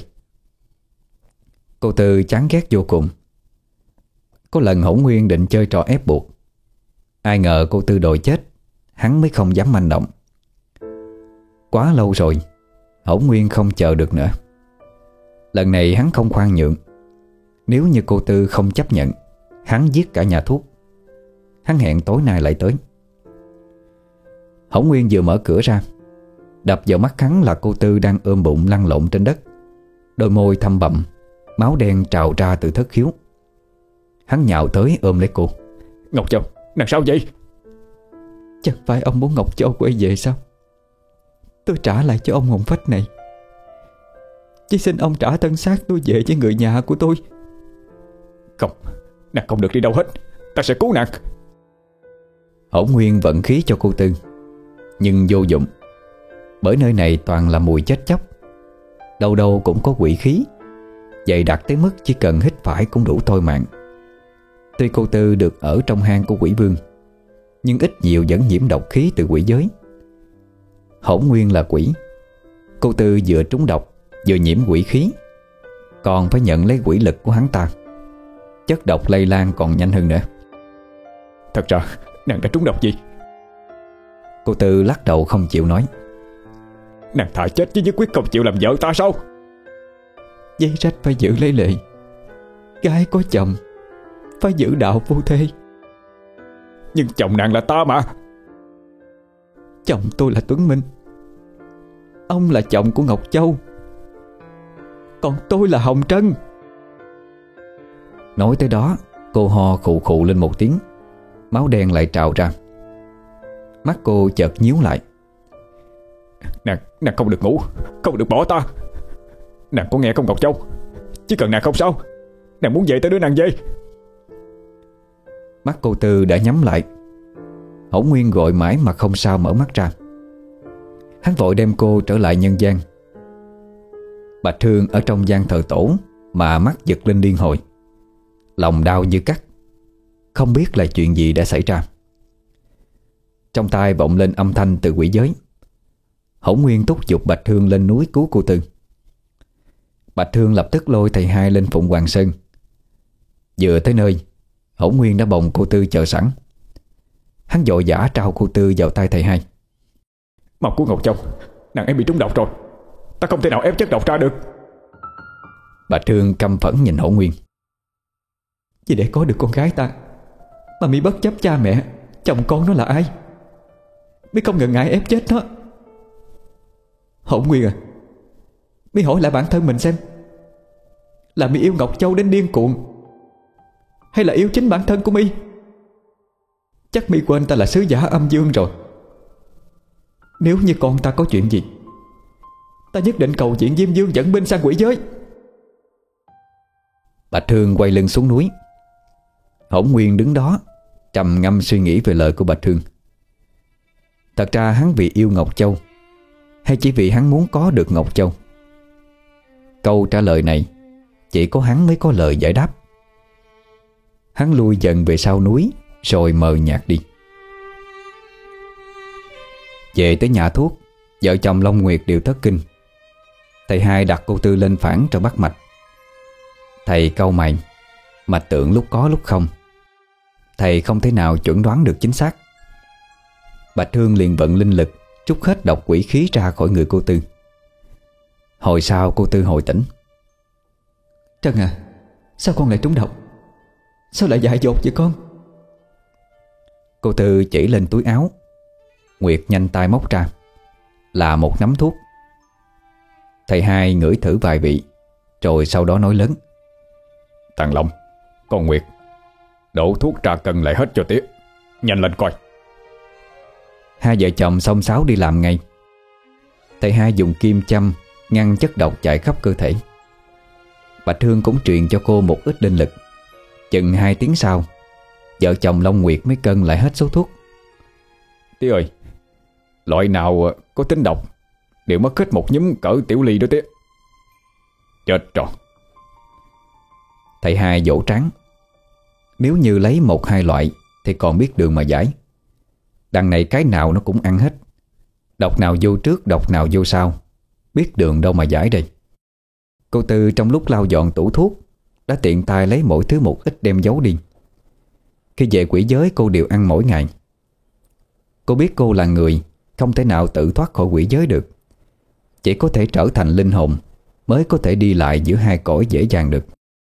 Cô Tư chán ghét vô cùng. Có lần Hỗn Nguyên định chơi trò ép buộc. Ai ngờ cô Tư đòi chết, hắn mới không dám manh động. Quá lâu rồi, Hỗn Nguyên không chờ được nữa. Lần này hắn không khoan nhượng. Nếu như cô Tư không chấp nhận, hắn giết cả nhà thuốc. Hắn hẹn tối nay lại tới. Hỗn Nguyên vừa mở cửa ra, đập vào mắt hắn là cô Tư đang ôm bụng lăn lộn trên đất, đôi môi thâm bậm, máu đen trào ra từ thất khiếu. Hắn nhào tới ôm lấy cô. Ngọc Châu, nàng sao vậy? Chẳng phải ông muốn Ngọc Châu quay về sao? Tôi trả lại cho ông hồn phách này. Chỉ xin ông trả thân xác tôi về với người nhà của tôi. Không, nàng không được đi đâu hết. Ta sẽ cứu nàng. Hỗn Nguyên vận khí cho cô Tư, nhưng vô dụng. Bởi nơi này toàn là mùi chết chóc, đâu đâu cũng có quỷ khí, dày đặc tới mức chỉ cần hít phải cũng đủ thôi mạng. Tuy cô Tư được ở trong hang của quỷ vương, nhưng ít nhiều vẫn nhiễm độc khí từ quỷ giới. Hỗn Nguyên là quỷ, cô Tư vừa trúng độc vừa nhiễm quỷ khí, còn phải nhận lấy quỷ lực của hắn ta. Chất độc lây lan còn nhanh hơn nữa. Thật ra nàng đã trúng độc gì? Cô Tư lắc đầu không chịu nói. Nàng thà chết chứ nhất quyết không chịu làm vợ ta sao? Giấy rách phải giữ lấy lệ. Gái có chồng phải giữ đạo phu thê. Nhưng chồng nàng là ta mà. Chồng tôi là Tuấn Minh. Ông là chồng của Ngọc Châu. Còn tôi là Hồng Trân. Nói tới đó, cô ho khụ khụ lên một tiếng. Máu đen lại trào ra. Mắt cô chợt nhíu lại. Nàng, nàng không được ngủ, không được bỏ ta. Nàng có nghe không Ngọc Châu? Chỉ cần nàng không sao, Nàng muốn về tới đứa nàng dê. Mắt cô Tư đã nhắm lại. Hổ Nguyên gọi mãi mà không sao mở mắt ra. Hắn vội đem cô trở lại nhân gian. Bạch Thương ở trong gian thờ tổ mà mắt giật lên liên hồi, lòng đau như cắt, không biết là chuyện gì đã xảy ra. Trong tai vọng lên âm thanh từ quỷ giới. Hổ Nguyên thúc giục Bạch Thương lên núi cứu cô Tư. Bạch Thương lập tức lôi thầy hai lên Phụng Hoàng Sơn. Vừa tới nơi, Hổ Nguyên đã bồng cô Tư chờ sẵn. Hắn vội vã trao cô Tư vào tay thầy hai. Mau cứu Ngọc Châu, nàng ấy bị trúng độc rồi. Ta không thể nào ép chất độc ra được. Bạch Thương căm phẫn nhìn Hổ Nguyên. Chỉ để có được con gái ta mà mi bất chấp cha mẹ, chồng con nó là ai, mi không ngần ngại ép chết nó. Hổ Nguyên à, mi hỏi lại bản thân mình xem, là mi yêu Ngọc Châu đến điên cuồng, hay là yêu chính bản thân của mi? Chắc mi quên ta là sứ giả âm dương rồi. Nếu như con ta có chuyện gì, ta nhất định cầu chuyện Diêm Dương dẫn binh sang quỷ giới. Bạch Thương quay lưng xuống núi. Hổ Nguyên đứng đó trầm ngâm suy nghĩ về lời của Bạch Thương. Thật ra hắn vì yêu Ngọc Châu, hay chỉ vì hắn muốn có được Ngọc Châu? Câu trả lời này chỉ có hắn mới có lời giải đáp. Hắn lui dần về sau núi, rồi mờ nhạt đi. Về tới nhà thuốc, vợ chồng Long Nguyệt đều thất kinh. Thầy hai đặt cô Tư lên phản rồi bắt mạch. Thầy cau mày, mạch tượng lúc có lúc không. Thầy không thể nào chuẩn đoán được chính xác. Bạch Thương liền vận linh lực trút hết độc quỷ khí ra khỏi người cô Tư. Hồi sau cô Tư hồi tỉnh. Trân à, sao con lại trúng độc? Sao lại dại dột vậy con? Cô Tư chỉ lên túi áo. Nguyệt nhanh tay móc ra, là một nắm thuốc. Thầy hai ngửi thử vài vị, rồi sau đó nói lớn. Thằng Long, con Nguyệt, đổ thuốc ra cân lại hết cho tía. Nhanh lên coi. Hai vợ chồng xông xáo đi làm ngay. Thầy hai dùng kim châm ngăn chất độc chạy khắp cơ thể. Bạch Thương cũng truyền cho cô một ít linh lực. Chừng hai tiếng sau, vợ chồng Long Nguyệt mới cân lại hết số thuốc. Tía ơi, loại nào có tính độc đều mất hết một nhúm cỡ tiểu ly đó tía. Chết rồi. Thầy hai vỗ trán. Nếu như lấy một hai loại thì còn biết đường mà giải. Đằng này cái nào nó cũng ăn hết. Độc nào vô trước, độc nào vô sau, biết đường đâu mà giải đây. Cô Tư trong lúc lau dọn tủ thuốc đã tiện tay lấy mỗi thứ một ít đem giấu đi. Khi về quỷ giới cô đều ăn mỗi ngày. Cô biết cô là người không thể nào tự thoát khỏi quỷ giới được. Chỉ có thể trở thành linh hồn mới có thể đi lại giữa hai cõi dễ dàng được.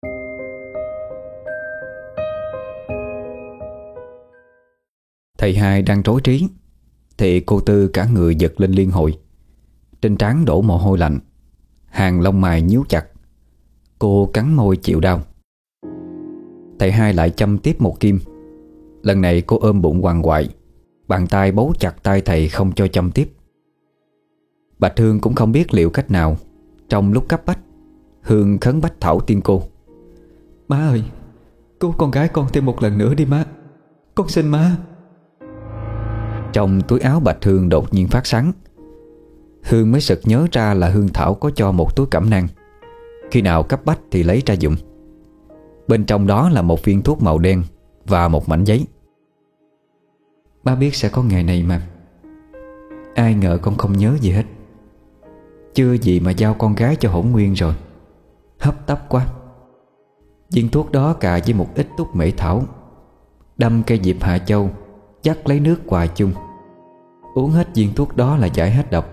Thầy hai đang rối trí thì cô Tư cả người giật lên liên hồi. Trên trán đổ mồ hôi lạnh, hàng lông mày nhíu chặt. Cô cắn môi chịu đau. Thầy hai lại châm tiếp một kim. Lần này cô ôm bụng quằn quại, bàn tay bấu chặt tay thầy không cho châm tiếp. Bạch Hương cũng không biết liệu cách nào. Trong lúc cấp bách, Hương khấn bách thảo tiên cô. Má ơi, cứu con gái con thêm một lần nữa đi má. Con xin má. Trong túi áo Bạch Hương đột nhiên phát sáng. Hương mới sực nhớ ra là Hương Thảo có cho một túi cẩm nang. Khi nào cấp bách thì lấy ra dùng. Bên trong đó là một viên thuốc màu đen và một mảnh giấy. Ba biết sẽ có ngày này mà. Ai ngờ con không nhớ gì hết. Chưa gì mà giao con gái cho Hỗn Nguyên rồi. Hấp tấp quá. Viên thuốc đó cà với một ít túc mễ thảo, đâm cây diệp Hạ Châu, dắt lấy nước hòa chung. Uống hết viên thuốc đó là giải hết độc.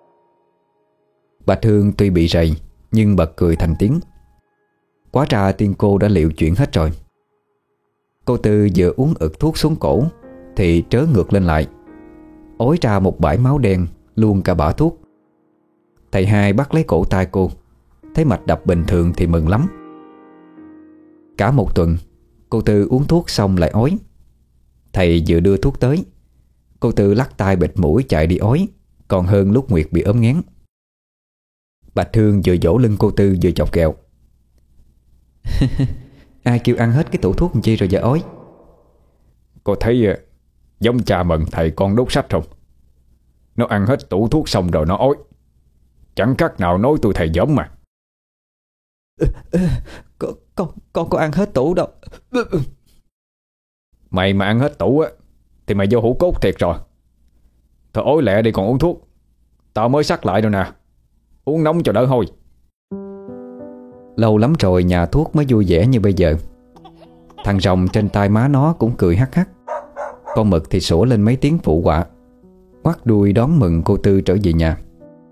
Bạch Hương tuy bị rầy nhưng bật cười thành tiếng. Quá ra tiên cô đã liệu chuyện hết rồi. Cô Tư vừa uống ực thuốc xuống cổ thì trớ ngược lên lại, ối ra một bãi máu đen luôn cả bã thuốc. Thầy hai bắt lấy cổ tay cô, thấy mạch đập bình thường thì mừng lắm. Cả một tuần cô Tư uống thuốc xong lại ói. Thầy vừa đưa thuốc tới, cô Tư lắc tay bịt mũi chạy đi ói, còn hơn lúc Nguyệt bị ốm nghén. Bạch Hương vừa vỗ lưng cô Tư vừa chọc ghẹo. Ai kêu ăn hết cái tủ thuốc làm chi rồi giờ ói? Cô thấy uh, giống cha mừng thầy con đốt sách không? Nó ăn hết tủ thuốc xong rồi nó ói. Chẳng khác nào nói tôi thầy giống mà. Con, con, con có ăn hết tủ đâu. Mày mà ăn hết tủ á thì mày vô hũ cốt thiệt rồi. Thôi ối lẹ đi còn uống thuốc. Tao mới sắc lại rồi nè. Uống nóng cho đỡ hôi. Lâu lắm rồi nhà thuốc mới vui vẻ như bây giờ. Thằng rồng trên tay má nó cũng cười hắc hắc. Con mực thì sủa lên mấy tiếng phụ họa, ngoắt đuôi đón mừng cô Tư trở về nhà.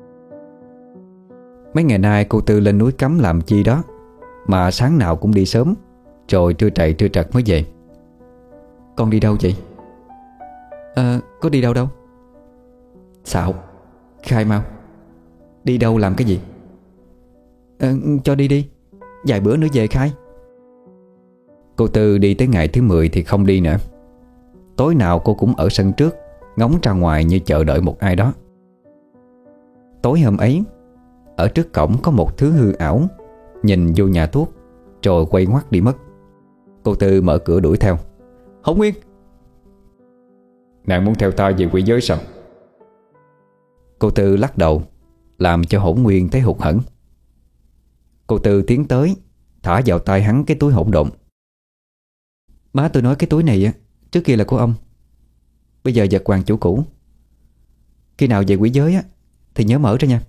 Mấy ngày nay cô Tư lên núi cấm làm chi đó mà sáng nào cũng đi sớm, rồi trưa trậy trưa trật mới về. Con đi đâu vậy? À, có đi đâu đâu. Xạo, khai mau. Đi đâu làm cái gì? À, cho đi đi, vài bữa nữa về khai. Cô Tư đi tới ngày thứ mười thì không đi nữa. Tối nào cô cũng ở sân trước, ngóng ra ngoài như chờ đợi một ai đó. Tối hôm ấy, ở trước cổng có một thứ hư ảo nhìn vô nhà thuốc, rồi quay ngoắt đi mất. Cô Tư mở cửa đuổi theo. Hồng Nguyên! Nàng muốn theo ta về quỷ giới sao? Cô Tư lắc đầu, làm cho Hỗn Nguyên thấy hụt hẫng. Cô Tư tiến tới, thả vào tay hắn cái túi hỗn độn. Má tôi nói cái túi này á trước kia là của ông, bây giờ vật hoàng chủ cũ. Khi nào về quỷ giới á thì nhớ mở ra nha.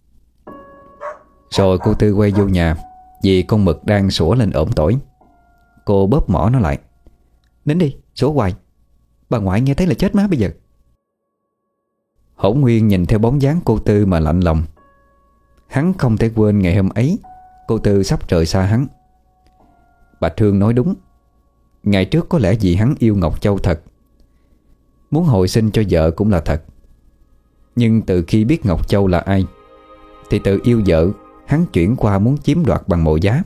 Rồi cô Tư quay vô nhà, vì con mực đang sủa lên ổm tỏi. Cô bóp mỏ nó lại. Nín đi, sủa hoài, bà ngoại nghe thấy là chết má bây giờ. Hỗn Nguyên nhìn theo bóng dáng cô Tư mà lạnh lòng. Hắn không thể quên ngày hôm ấy cô Tư sắp rời xa hắn. Bạch Hương nói đúng. Ngày trước có lẽ vì hắn yêu Ngọc Châu thật, muốn hồi sinh cho vợ cũng là thật. Nhưng từ khi biết Ngọc Châu là ai thì từ yêu vợ hắn chuyển qua muốn chiếm đoạt bằng mọi giá.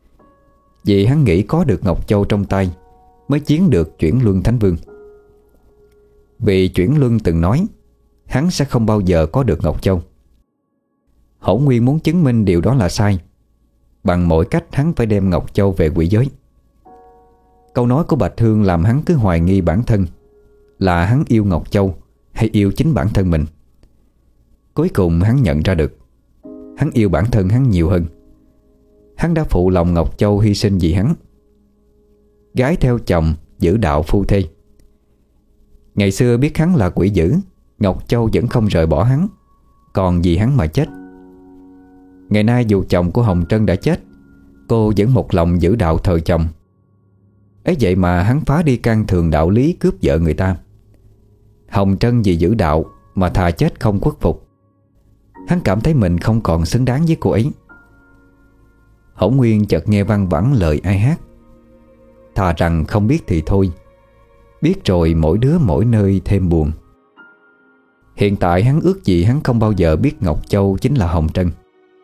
Vì hắn nghĩ có được Ngọc Châu trong tay mới chiến được Chuyển Luân Thánh Vương. Vì Chuyển Luân từng nói hắn sẽ không bao giờ có được Ngọc Châu. Hỗn Nguyên muốn chứng minh điều đó là sai. Bằng mọi cách hắn phải đem Ngọc Châu về quỷ giới. Câu nói của Bạch Hương làm hắn cứ hoài nghi bản thân, là hắn yêu Ngọc Châu hay yêu chính bản thân mình. Cuối cùng hắn nhận ra được hắn yêu bản thân hắn nhiều hơn. Hắn đã phụ lòng Ngọc Châu hy sinh vì hắn. Gái theo chồng, giữ đạo phu thê. Ngày xưa biết hắn là quỷ dữ, Ngọc Châu vẫn không rời bỏ hắn, còn vì hắn mà chết. Ngày nay dù chồng của Hồng Trân đã chết, cô vẫn một lòng giữ đạo thờ chồng. Ấy vậy mà hắn phá đi căn thường đạo lý cướp vợ người ta. Hồng Trân vì giữ đạo mà thà chết không khuất phục. Hắn cảm thấy mình không còn xứng đáng với cô ấy. Hỗn Nguyên chợt nghe văng vẳng lời ai hát. Thà rằng không biết thì thôi, biết rồi mỗi đứa mỗi nơi thêm buồn. Hiện tại hắn ước gì hắn không bao giờ biết Ngọc Châu chính là Hồng Trân.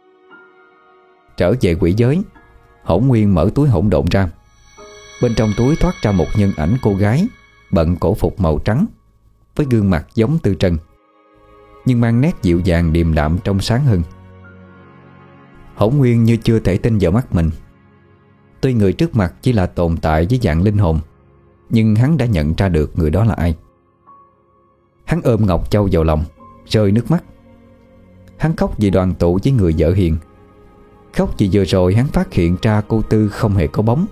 Trở về quỷ giới, Hỗn Nguyên mở túi hỗn độn ra. Bên trong túi thoát ra một nhân ảnh cô gái bận cổ phục màu trắng, với gương mặt giống Tư Trân, nhưng mang nét dịu dàng điềm đạm trong sáng hơn. Hỗn Nguyên như chưa thể tin vào mắt mình. Tuy người trước mặt chỉ là tồn tại với dạng linh hồn, nhưng hắn đã nhận ra được người đó là ai. Hắn ôm Ngọc Châu vào lòng, rơi nước mắt. Hắn khóc vì đoàn tụ với người vợ hiền, khóc vì vừa rồi hắn phát hiện ra cô Tư không hề có bóng.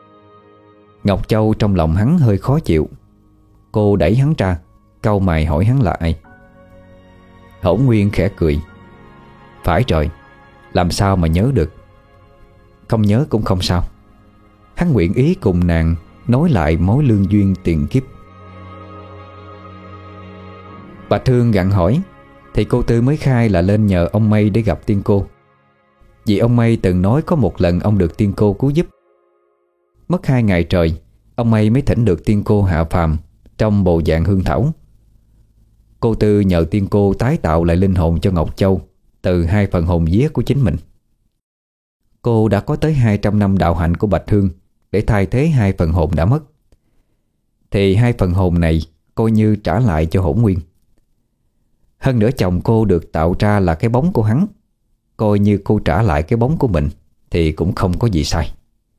Ngọc Châu trong lòng hắn hơi khó chịu. Cô đẩy hắn ra, cau mày hỏi hắn là ai. Hỗn Nguyên khẽ cười. Phải rồi, làm sao mà nhớ được. Không nhớ cũng không sao. Hắn nguyện ý cùng nàng nối lại mối lương duyên tiền kiếp. Bạch Hương gặng hỏi thì cô Tư mới khai là lên nhờ ông Mây để gặp tiên cô. Vì ông Mây từng nói có một lần ông được tiên cô cứu giúp. Mất hai ngày trời, ông Mây mới thỉnh được tiên cô hạ phàm trong bộ dạng hương thảo. Cô Tư nhờ tiên cô tái tạo lại linh hồn cho Ngọc Châu từ hai phần hồn vía của chính mình. Cô đã có tới hai trăm năm đạo hạnh của Bạch Hương để thay thế hai phần hồn đã mất. Thì hai phần hồn này coi như trả lại cho Hỗn Nguyên. Hơn nữa chồng cô được tạo ra là cái bóng của hắn, coi như cô trả lại cái bóng của mình thì cũng không có gì sai.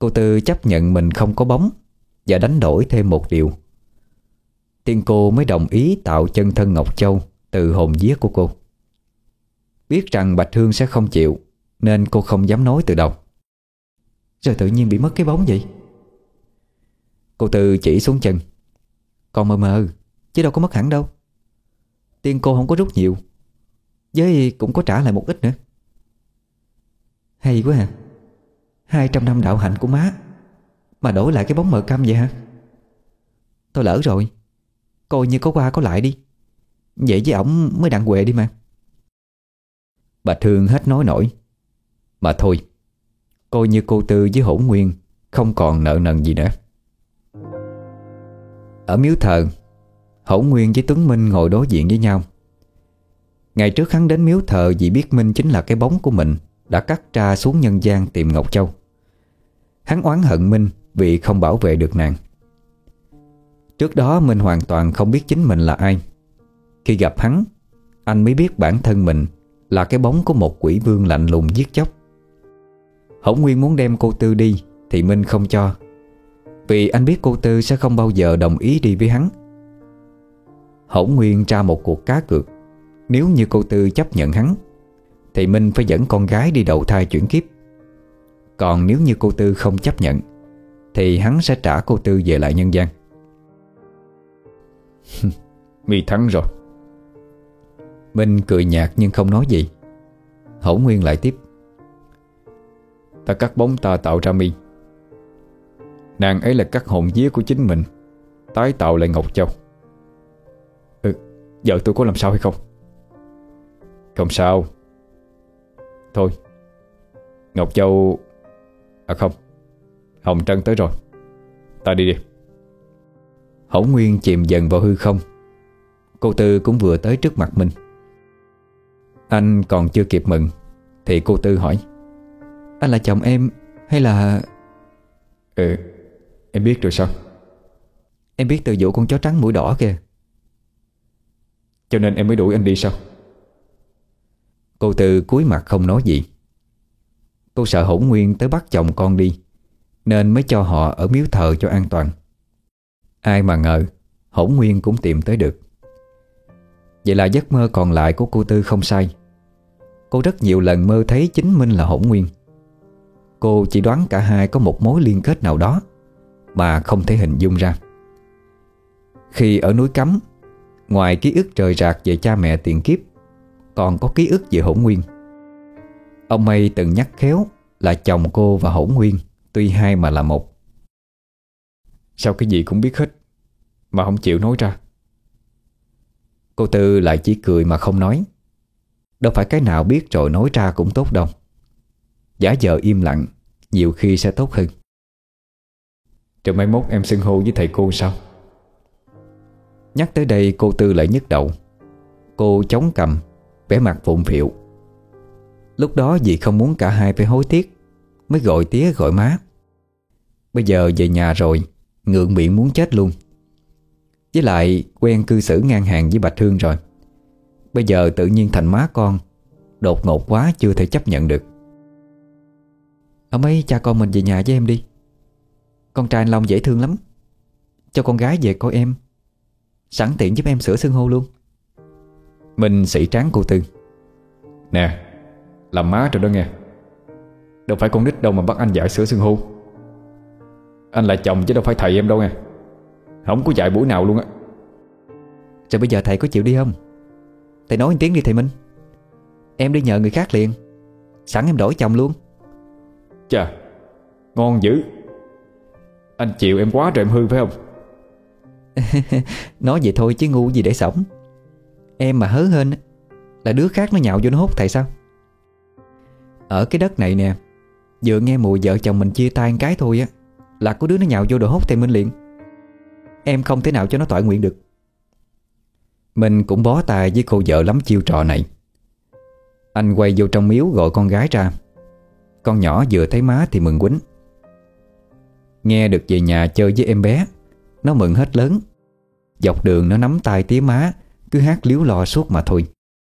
Cô Tư chấp nhận mình không có bóng và đánh đổi thêm một điều. Tiên cô mới đồng ý tạo chân thân Ngọc Châu từ hồn vía của cô. Biết rằng Bạch Hương sẽ không chịu nên cô không dám nói từ đầu. Rồi tự nhiên bị mất cái bóng vậy? Cô Tư chỉ xuống chân. Còn mờ mờ chứ đâu có mất hẳn đâu. Tiên cô không có rút nhiều, với cũng có trả lại một ít nữa. Hay quá à. Hai trăm năm đạo hạnh của má mà đổi lại cái bóng mờ câm vậy hả? Tôi lỡ rồi, coi như có qua có lại đi. Vậy với ổng mới đặng huệ đi mà. Bạch Hương hết nói nổi. Mà thôi, coi như cô Tư với Hỗn Nguyên không còn nợ nần gì nữa. Ở miếu thờ, Hỗn Nguyên với Tuấn Minh ngồi đối diện với nhau. Ngày trước hắn đến miếu thờ vì biết Minh chính là cái bóng của mình đã cắt ra xuống nhân gian tìm Ngọc Châu. Hắn oán hận Minh vì không bảo vệ được nàng. Trước đó Minh hoàn toàn không biết chính mình là ai. Khi gặp hắn, anh mới biết bản thân mình là cái bóng của một quỷ vương lạnh lùng giết chóc. Hỗn Nguyên muốn đem cô Tư đi thì Minh không cho, vì anh biết cô Tư sẽ không bao giờ đồng ý đi với hắn. Hỗn Nguyên ra một cuộc cá cược. Nếu như cô Tư chấp nhận hắn thì Minh phải dẫn con gái đi đầu thai chuyển kiếp. Còn nếu như cô Tư không chấp nhận thì hắn sẽ trả cô Tư về lại nhân gian. Mi thắng rồi. Minh cười nhạt nhưng không nói gì. Hỗn Nguyên lại tiếp. Ta cắt bóng ta tạo ra Mi. Nàng ấy là cắt hồn vía của chính mình, tái tạo lại Ngọc Châu. Ừ, vợ tôi có làm sao hay không? Không sao. Thôi, Ngọc Châu... À không, Hồng Trân tới rồi, ta đi đi. Hỗn Nguyên chìm dần vào hư không. Cô Tư cũng vừa tới trước mặt mình. Anh còn chưa kịp mừng thì cô Tư hỏi. Anh là chồng em hay là... Ừ, em biết rồi sao? Em biết từ vụ con chó trắng mũi đỏ kìa. Cho nên em mới đuổi anh đi sao? Cô Tư cúi mặt không nói gì. Cô sợ Hỗn Nguyên tới bắt chồng con đi nên mới cho họ ở miếu thờ cho an toàn. Ai mà ngờ Hỗn Nguyên cũng tìm tới được. Vậy là giấc mơ còn lại của cô Tư không sai. Cô rất nhiều lần mơ thấy chính Minh là Hỗn Nguyên. Cô chỉ đoán cả hai có một mối liên kết nào đó mà không thể hình dung ra. Khi ở núi Cấm, ngoài ký ức rời rạc về cha mẹ tiền kiếp, còn có ký ức về Hỗn Nguyên. Ông Mây từng nhắc khéo là chồng cô và Hỗn Nguyên tuy hai mà là một. Sao cái gì cũng biết hết mà không chịu nói ra? Cô Tư lại chỉ cười mà không nói. Đâu phải cái nào biết rồi nói ra cũng tốt đâu. Giả vờ im lặng nhiều khi sẽ tốt hơn. Rồi mai mốt em xưng hô với thầy cô sao? Nhắc tới đây cô Tư lại nhức đầu. Cô chống cằm, vẻ mặt phụng phịu. Lúc đó vì không muốn cả hai phải hối tiếc mới gọi tía gọi má. Bây giờ về nhà rồi, ngượng miệng muốn chết luôn. Với lại quen cư xử ngang hàng với Bạch Hương rồi. Bây giờ tự nhiên thành má con, đột ngột quá chưa thể chấp nhận được. Ông ấy cha con mình về nhà với em đi. Con trai anh Long dễ thương lắm. Cho con gái về coi em, sẵn tiện giúp em sửa xưng hô luôn. Mình sĩ tráng cô Tư. Nè, làm má rồi đó nghe. Đâu phải con nít đâu mà bắt anh dạy sửa xưng hô. Anh là chồng chứ đâu phải thầy em đâu nghe. Không có dạy buổi nào luôn á. Rồi bây giờ thầy có chịu đi không? Thầy nói một tiếng đi thầy Minh. Em đi nhờ người khác liền, sẵn em đổi chồng luôn. Chà, ngon dữ. Anh chịu em quá rồi em hư phải không? Nói vậy thôi chứ ngu gì để sống. Em mà hớ hên là đứa khác nó nhạo vô nó hút thầy sao? Ở cái đất này nè, vừa nghe mùi vợ chồng mình chia tay một cái thôi á là có đứa nó nhạo vô đồ hốt thầy Minh liền. Em không thể nào cho nó toại nguyện được. Mình cũng bó tay với cô vợ lắm chiêu trò này. Anh quay vô trong miếu gọi con gái ra. Con nhỏ vừa thấy má thì mừng quýnh. Nghe được về nhà chơi với em bé, nó mừng hết lớn. Dọc đường nó nắm tay tía má, cứ hát líu lo suốt mà thôi.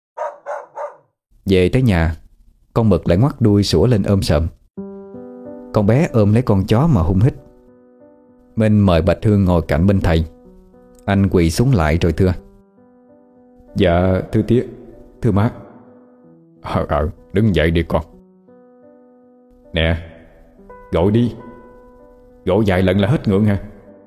Về tới nhà, con mực lại ngoắt đuôi sủa lên ôm sợm. Con bé ôm lấy con chó mà hung hít. Minh mời Bạch Hương ngồi cạnh bên thầy. Anh quỳ xuống lại rồi thưa: Dạ thưa tía, thưa má. Ờ ờ đứng dậy đi con. Nè, gọi đi. Gọi vài lần là hết ngượng hả?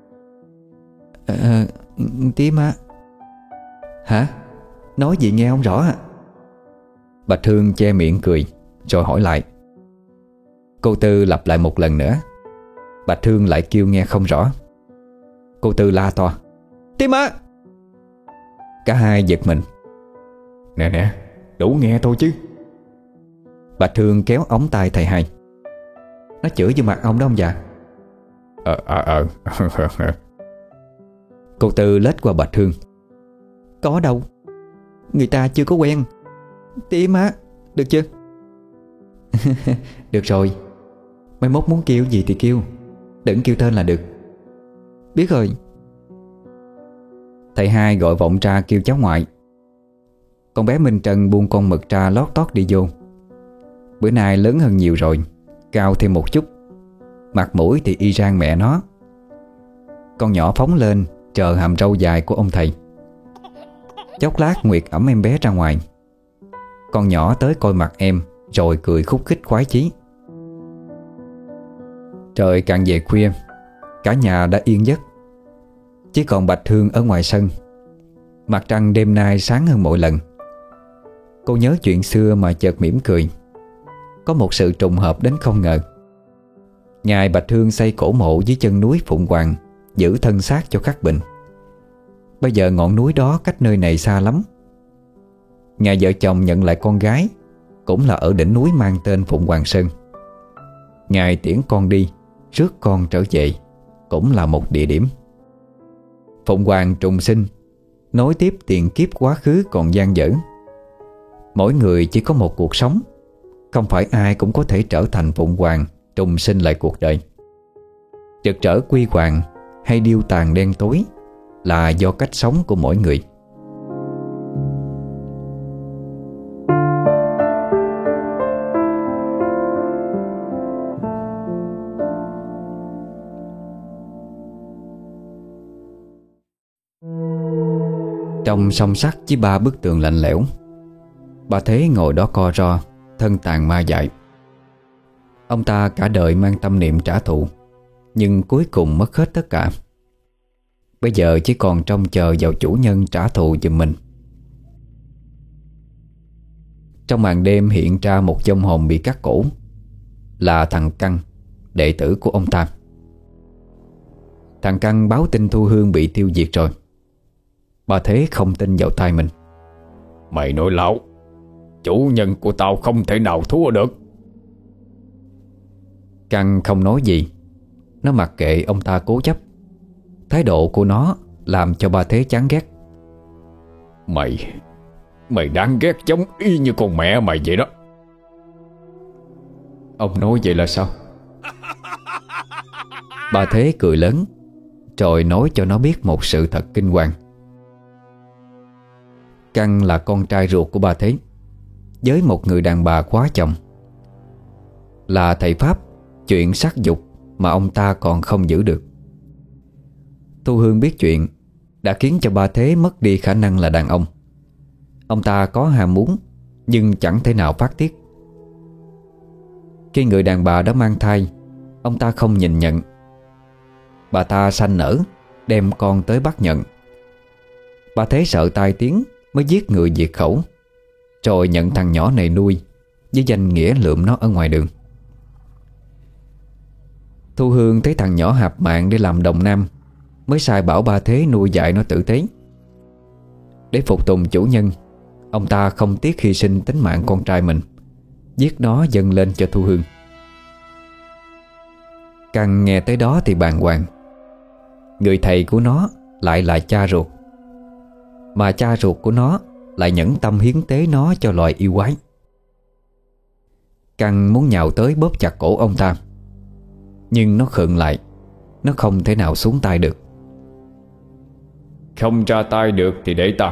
Ờ, tía má. Hả? Nói gì nghe không rõ à? Bạch Hương che miệng cười rồi hỏi lại. Cô Tư lặp lại một lần nữa. Bạch Hương lại kêu nghe không rõ. Cô Tư la to: Tía má! Cả hai giật mình. Nè nè, đủ nghe thôi chứ. Bạch Hương kéo ống tay thầy hai. Nó chửi vô mặt ông đó ông già. Ờ ờ ờ Cô Tư lết qua Bạch Hương. Có đâu, người ta chưa có quen. Tía má, được chưa? Được rồi, mai mốt muốn kêu gì thì kêu, đừng kêu tên là được. Biết rồi. Thầy hai gọi vọng ra kêu cháu ngoại. Con bé Minh Trân buông con mực ra lót tót đi vô. Bữa nay lớn hơn nhiều rồi, cao thêm một chút, mặt mũi thì y rang mẹ nó. Con nhỏ phóng lên chờ hàm râu dài của ông thầy. Chốc lát Nguyệt ẵm em bé ra ngoài. Con nhỏ tới coi mặt em rồi cười khúc khích khoái chí. Trời càng về khuya, cả nhà đã yên giấc. Chỉ còn Bạch Hương ở ngoài sân. Mặt trăng đêm nay sáng hơn mỗi lần. Cô nhớ chuyện xưa mà chợt mỉm cười. Có một sự trùng hợp đến không ngờ. Ngày Bạch Hương xây cổ mộ dưới chân núi Phụng Hoàng, giữ thân xác cho khắc bệnh. Bây giờ ngọn núi đó cách nơi này xa lắm. Ngày vợ chồng nhận lại con gái cũng là ở đỉnh núi mang tên Phụng Hoàng Sơn. Ngày tiễn con đi, rước con trở về cũng là một địa điểm. Phụng Hoàng trùng sinh, nối tiếp tiền kiếp quá khứ còn dang dở. Mỗi người chỉ có một cuộc sống, không phải ai cũng có thể trở thành Phụng Hoàng trùng sinh lại cuộc đời. Trực trở quy hoàng hay điêu tàn đen tối là do cách sống của mỗi người. Trong song sắt với ba bức tường lạnh lẽo, bà Thế ngồi đó co ro, thân tàn ma dại. Ông ta cả đời mang tâm niệm trả thù, nhưng cuối cùng mất hết tất cả. Bây giờ chỉ còn trông chờ vào chủ nhân trả thù giùm mình. Trong màn đêm hiện ra một vong hồn bị cắt cổ, là thằng Căn, đệ tử của ông ta. Thằng Căn báo tin Thu Hương bị tiêu diệt rồi. Bà Thế không tin vào tai mình. Mày nói láo, chủ nhân của tao không thể nào thua được. Căn không nói gì. Nó mặc kệ ông ta cố chấp. Thái độ của nó làm cho bà Thế chán ghét. Mày Mày đáng ghét giống y như con mẹ mày vậy đó. Ông nói vậy là sao? Bà Thế cười lớn, rồi nói cho nó biết một sự thật kinh hoàng. Căn là con trai ruột của bà Thế, với một người đàn bà quá chồng. Là thầy Pháp, chuyện sắc dục mà ông ta còn không giữ được. Thu Hương biết chuyện đã khiến cho bà Thế mất đi khả năng là đàn ông. Ông ta có ham muốn, nhưng chẳng thể nào phát tiết. Khi người đàn bà đã mang thai, ông ta không nhìn nhận. Bà ta sanh nở, đem con tới bắt nhận. Bà Thế sợ tai tiếng mới giết người diệt khẩu, rồi nhận thằng nhỏ này nuôi với danh nghĩa lượm nó ở ngoài đường. Thu Hương thấy thằng nhỏ hạp mạng để làm đồng nam, mới sai bảo bà Thế nuôi dạy nó tử tế. Để phục tùng chủ nhân, ông ta không tiếc hy sinh tính mạng con trai mình, giết nó dâng lên cho Thu Hương. Căn nghe tới đó thì bàng hoàng. Người thầy của nó lại là cha ruột, mà cha ruột của nó lại nhẫn tâm hiến tế nó cho loài yêu quái. Căn muốn nhào tới bóp chặt cổ ông ta, nhưng nó khựng lại. Nó không thể nào xuống tay được. Không ra tay được thì để tao.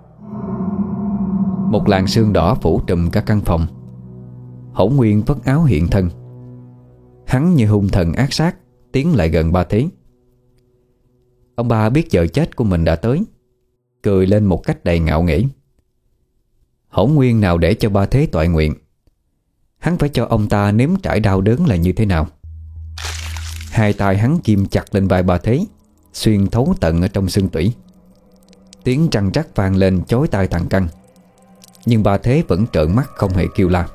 Một làn sương đỏ phủ trùm cả căn phòng. Hỗn Nguyên vất áo hiện thân. Hắn như hung thần ác sát tiến lại gần ba Thế. Ông ba biết giờ chết của mình đã tới, cười lên một cách đầy ngạo nghễ. Hỗn nguyên nào để cho ba Thế toại nguyện, hắn phải cho ông ta nếm trải đau đớn là như thế nào. Hai tay hắn ghim chặt lên vai ba Thế, xuyên thấu tận ở trong xương tủy. Tiếng trăng trắc vang lên chói tai thằng Căn, nhưng ba Thế vẫn trợn mắt không hề kêu la.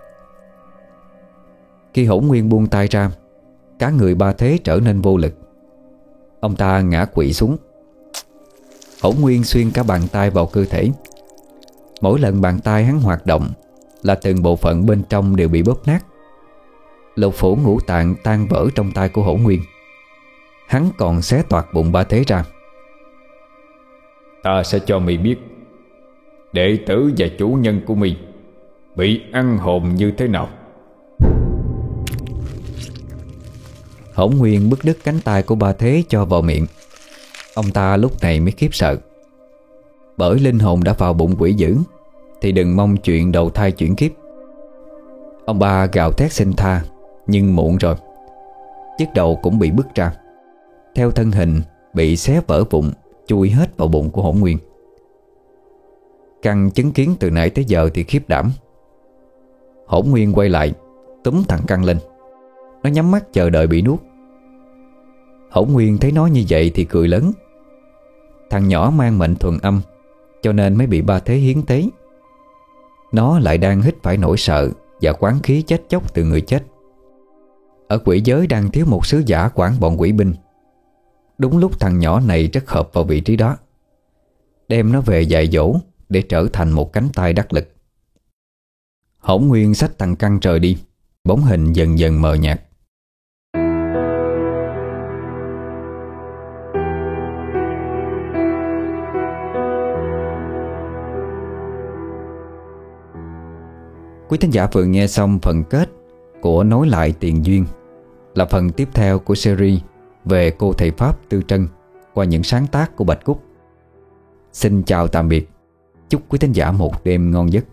Khi Hỗn Nguyên buông tay ra, cả người ba Thế trở nên vô lực. Ông ta ngã quỵ xuống. Hỗn Nguyên xuyên cả bàn tay vào cơ thể. Mỗi lần bàn tay hắn hoạt động là từng bộ phận bên trong đều bị bóp nát. Lục phủ ngũ tạng tan vỡ trong tay của Hỗn Nguyên. Hắn còn xé toạc bụng ba Thế ra. Ta sẽ cho mày biết đệ tử và chủ nhân của mày bị ăn hồn như thế nào. Hỗn Nguyên bứt đứt cánh tay của ba Thế cho vào miệng. Ông ta lúc này mới khiếp sợ. Bởi linh hồn đã vào bụng quỷ dữ thì đừng mong chuyện đầu thai chuyển kiếp. Ông ba gào thét xin tha, nhưng muộn rồi. Chiếc đầu cũng bị bứt ra, theo thân hình bị xé vỡ vụn, chui hết vào bụng của Hỗn Nguyên. Căn chứng kiến từ nãy tới giờ thì khiếp đảm. Hỗn Nguyên quay lại, túm thằng Căn lên. Nó nhắm mắt chờ đợi bị nuốt. Hỗn Nguyên thấy nó như vậy thì cười lớn. Thằng nhỏ mang mệnh thuần âm, cho nên mới bị ba Thế hiến tế. Nó lại đang hít phải nỗi sợ và quán khí chết chóc từ người chết. Ở quỷ giới đang thiếu một sứ giả quản bọn quỷ binh. Đúng lúc thằng nhỏ này rất hợp vào vị trí đó. Đem nó về dạy dỗ để trở thành một cánh tay đắc lực. Hỗn Nguyên xách thằng Căn rời đi. Bóng hình dần dần mờ nhạt. Quý thính giả vừa nghe xong phần kết của Nối lại tiền duyên, là phần tiếp theo của series về cô thầy Pháp Tư Trân qua những sáng tác của Bạch Cúc. Xin chào tạm biệt. Chúc quý thính giả một đêm ngon giấc.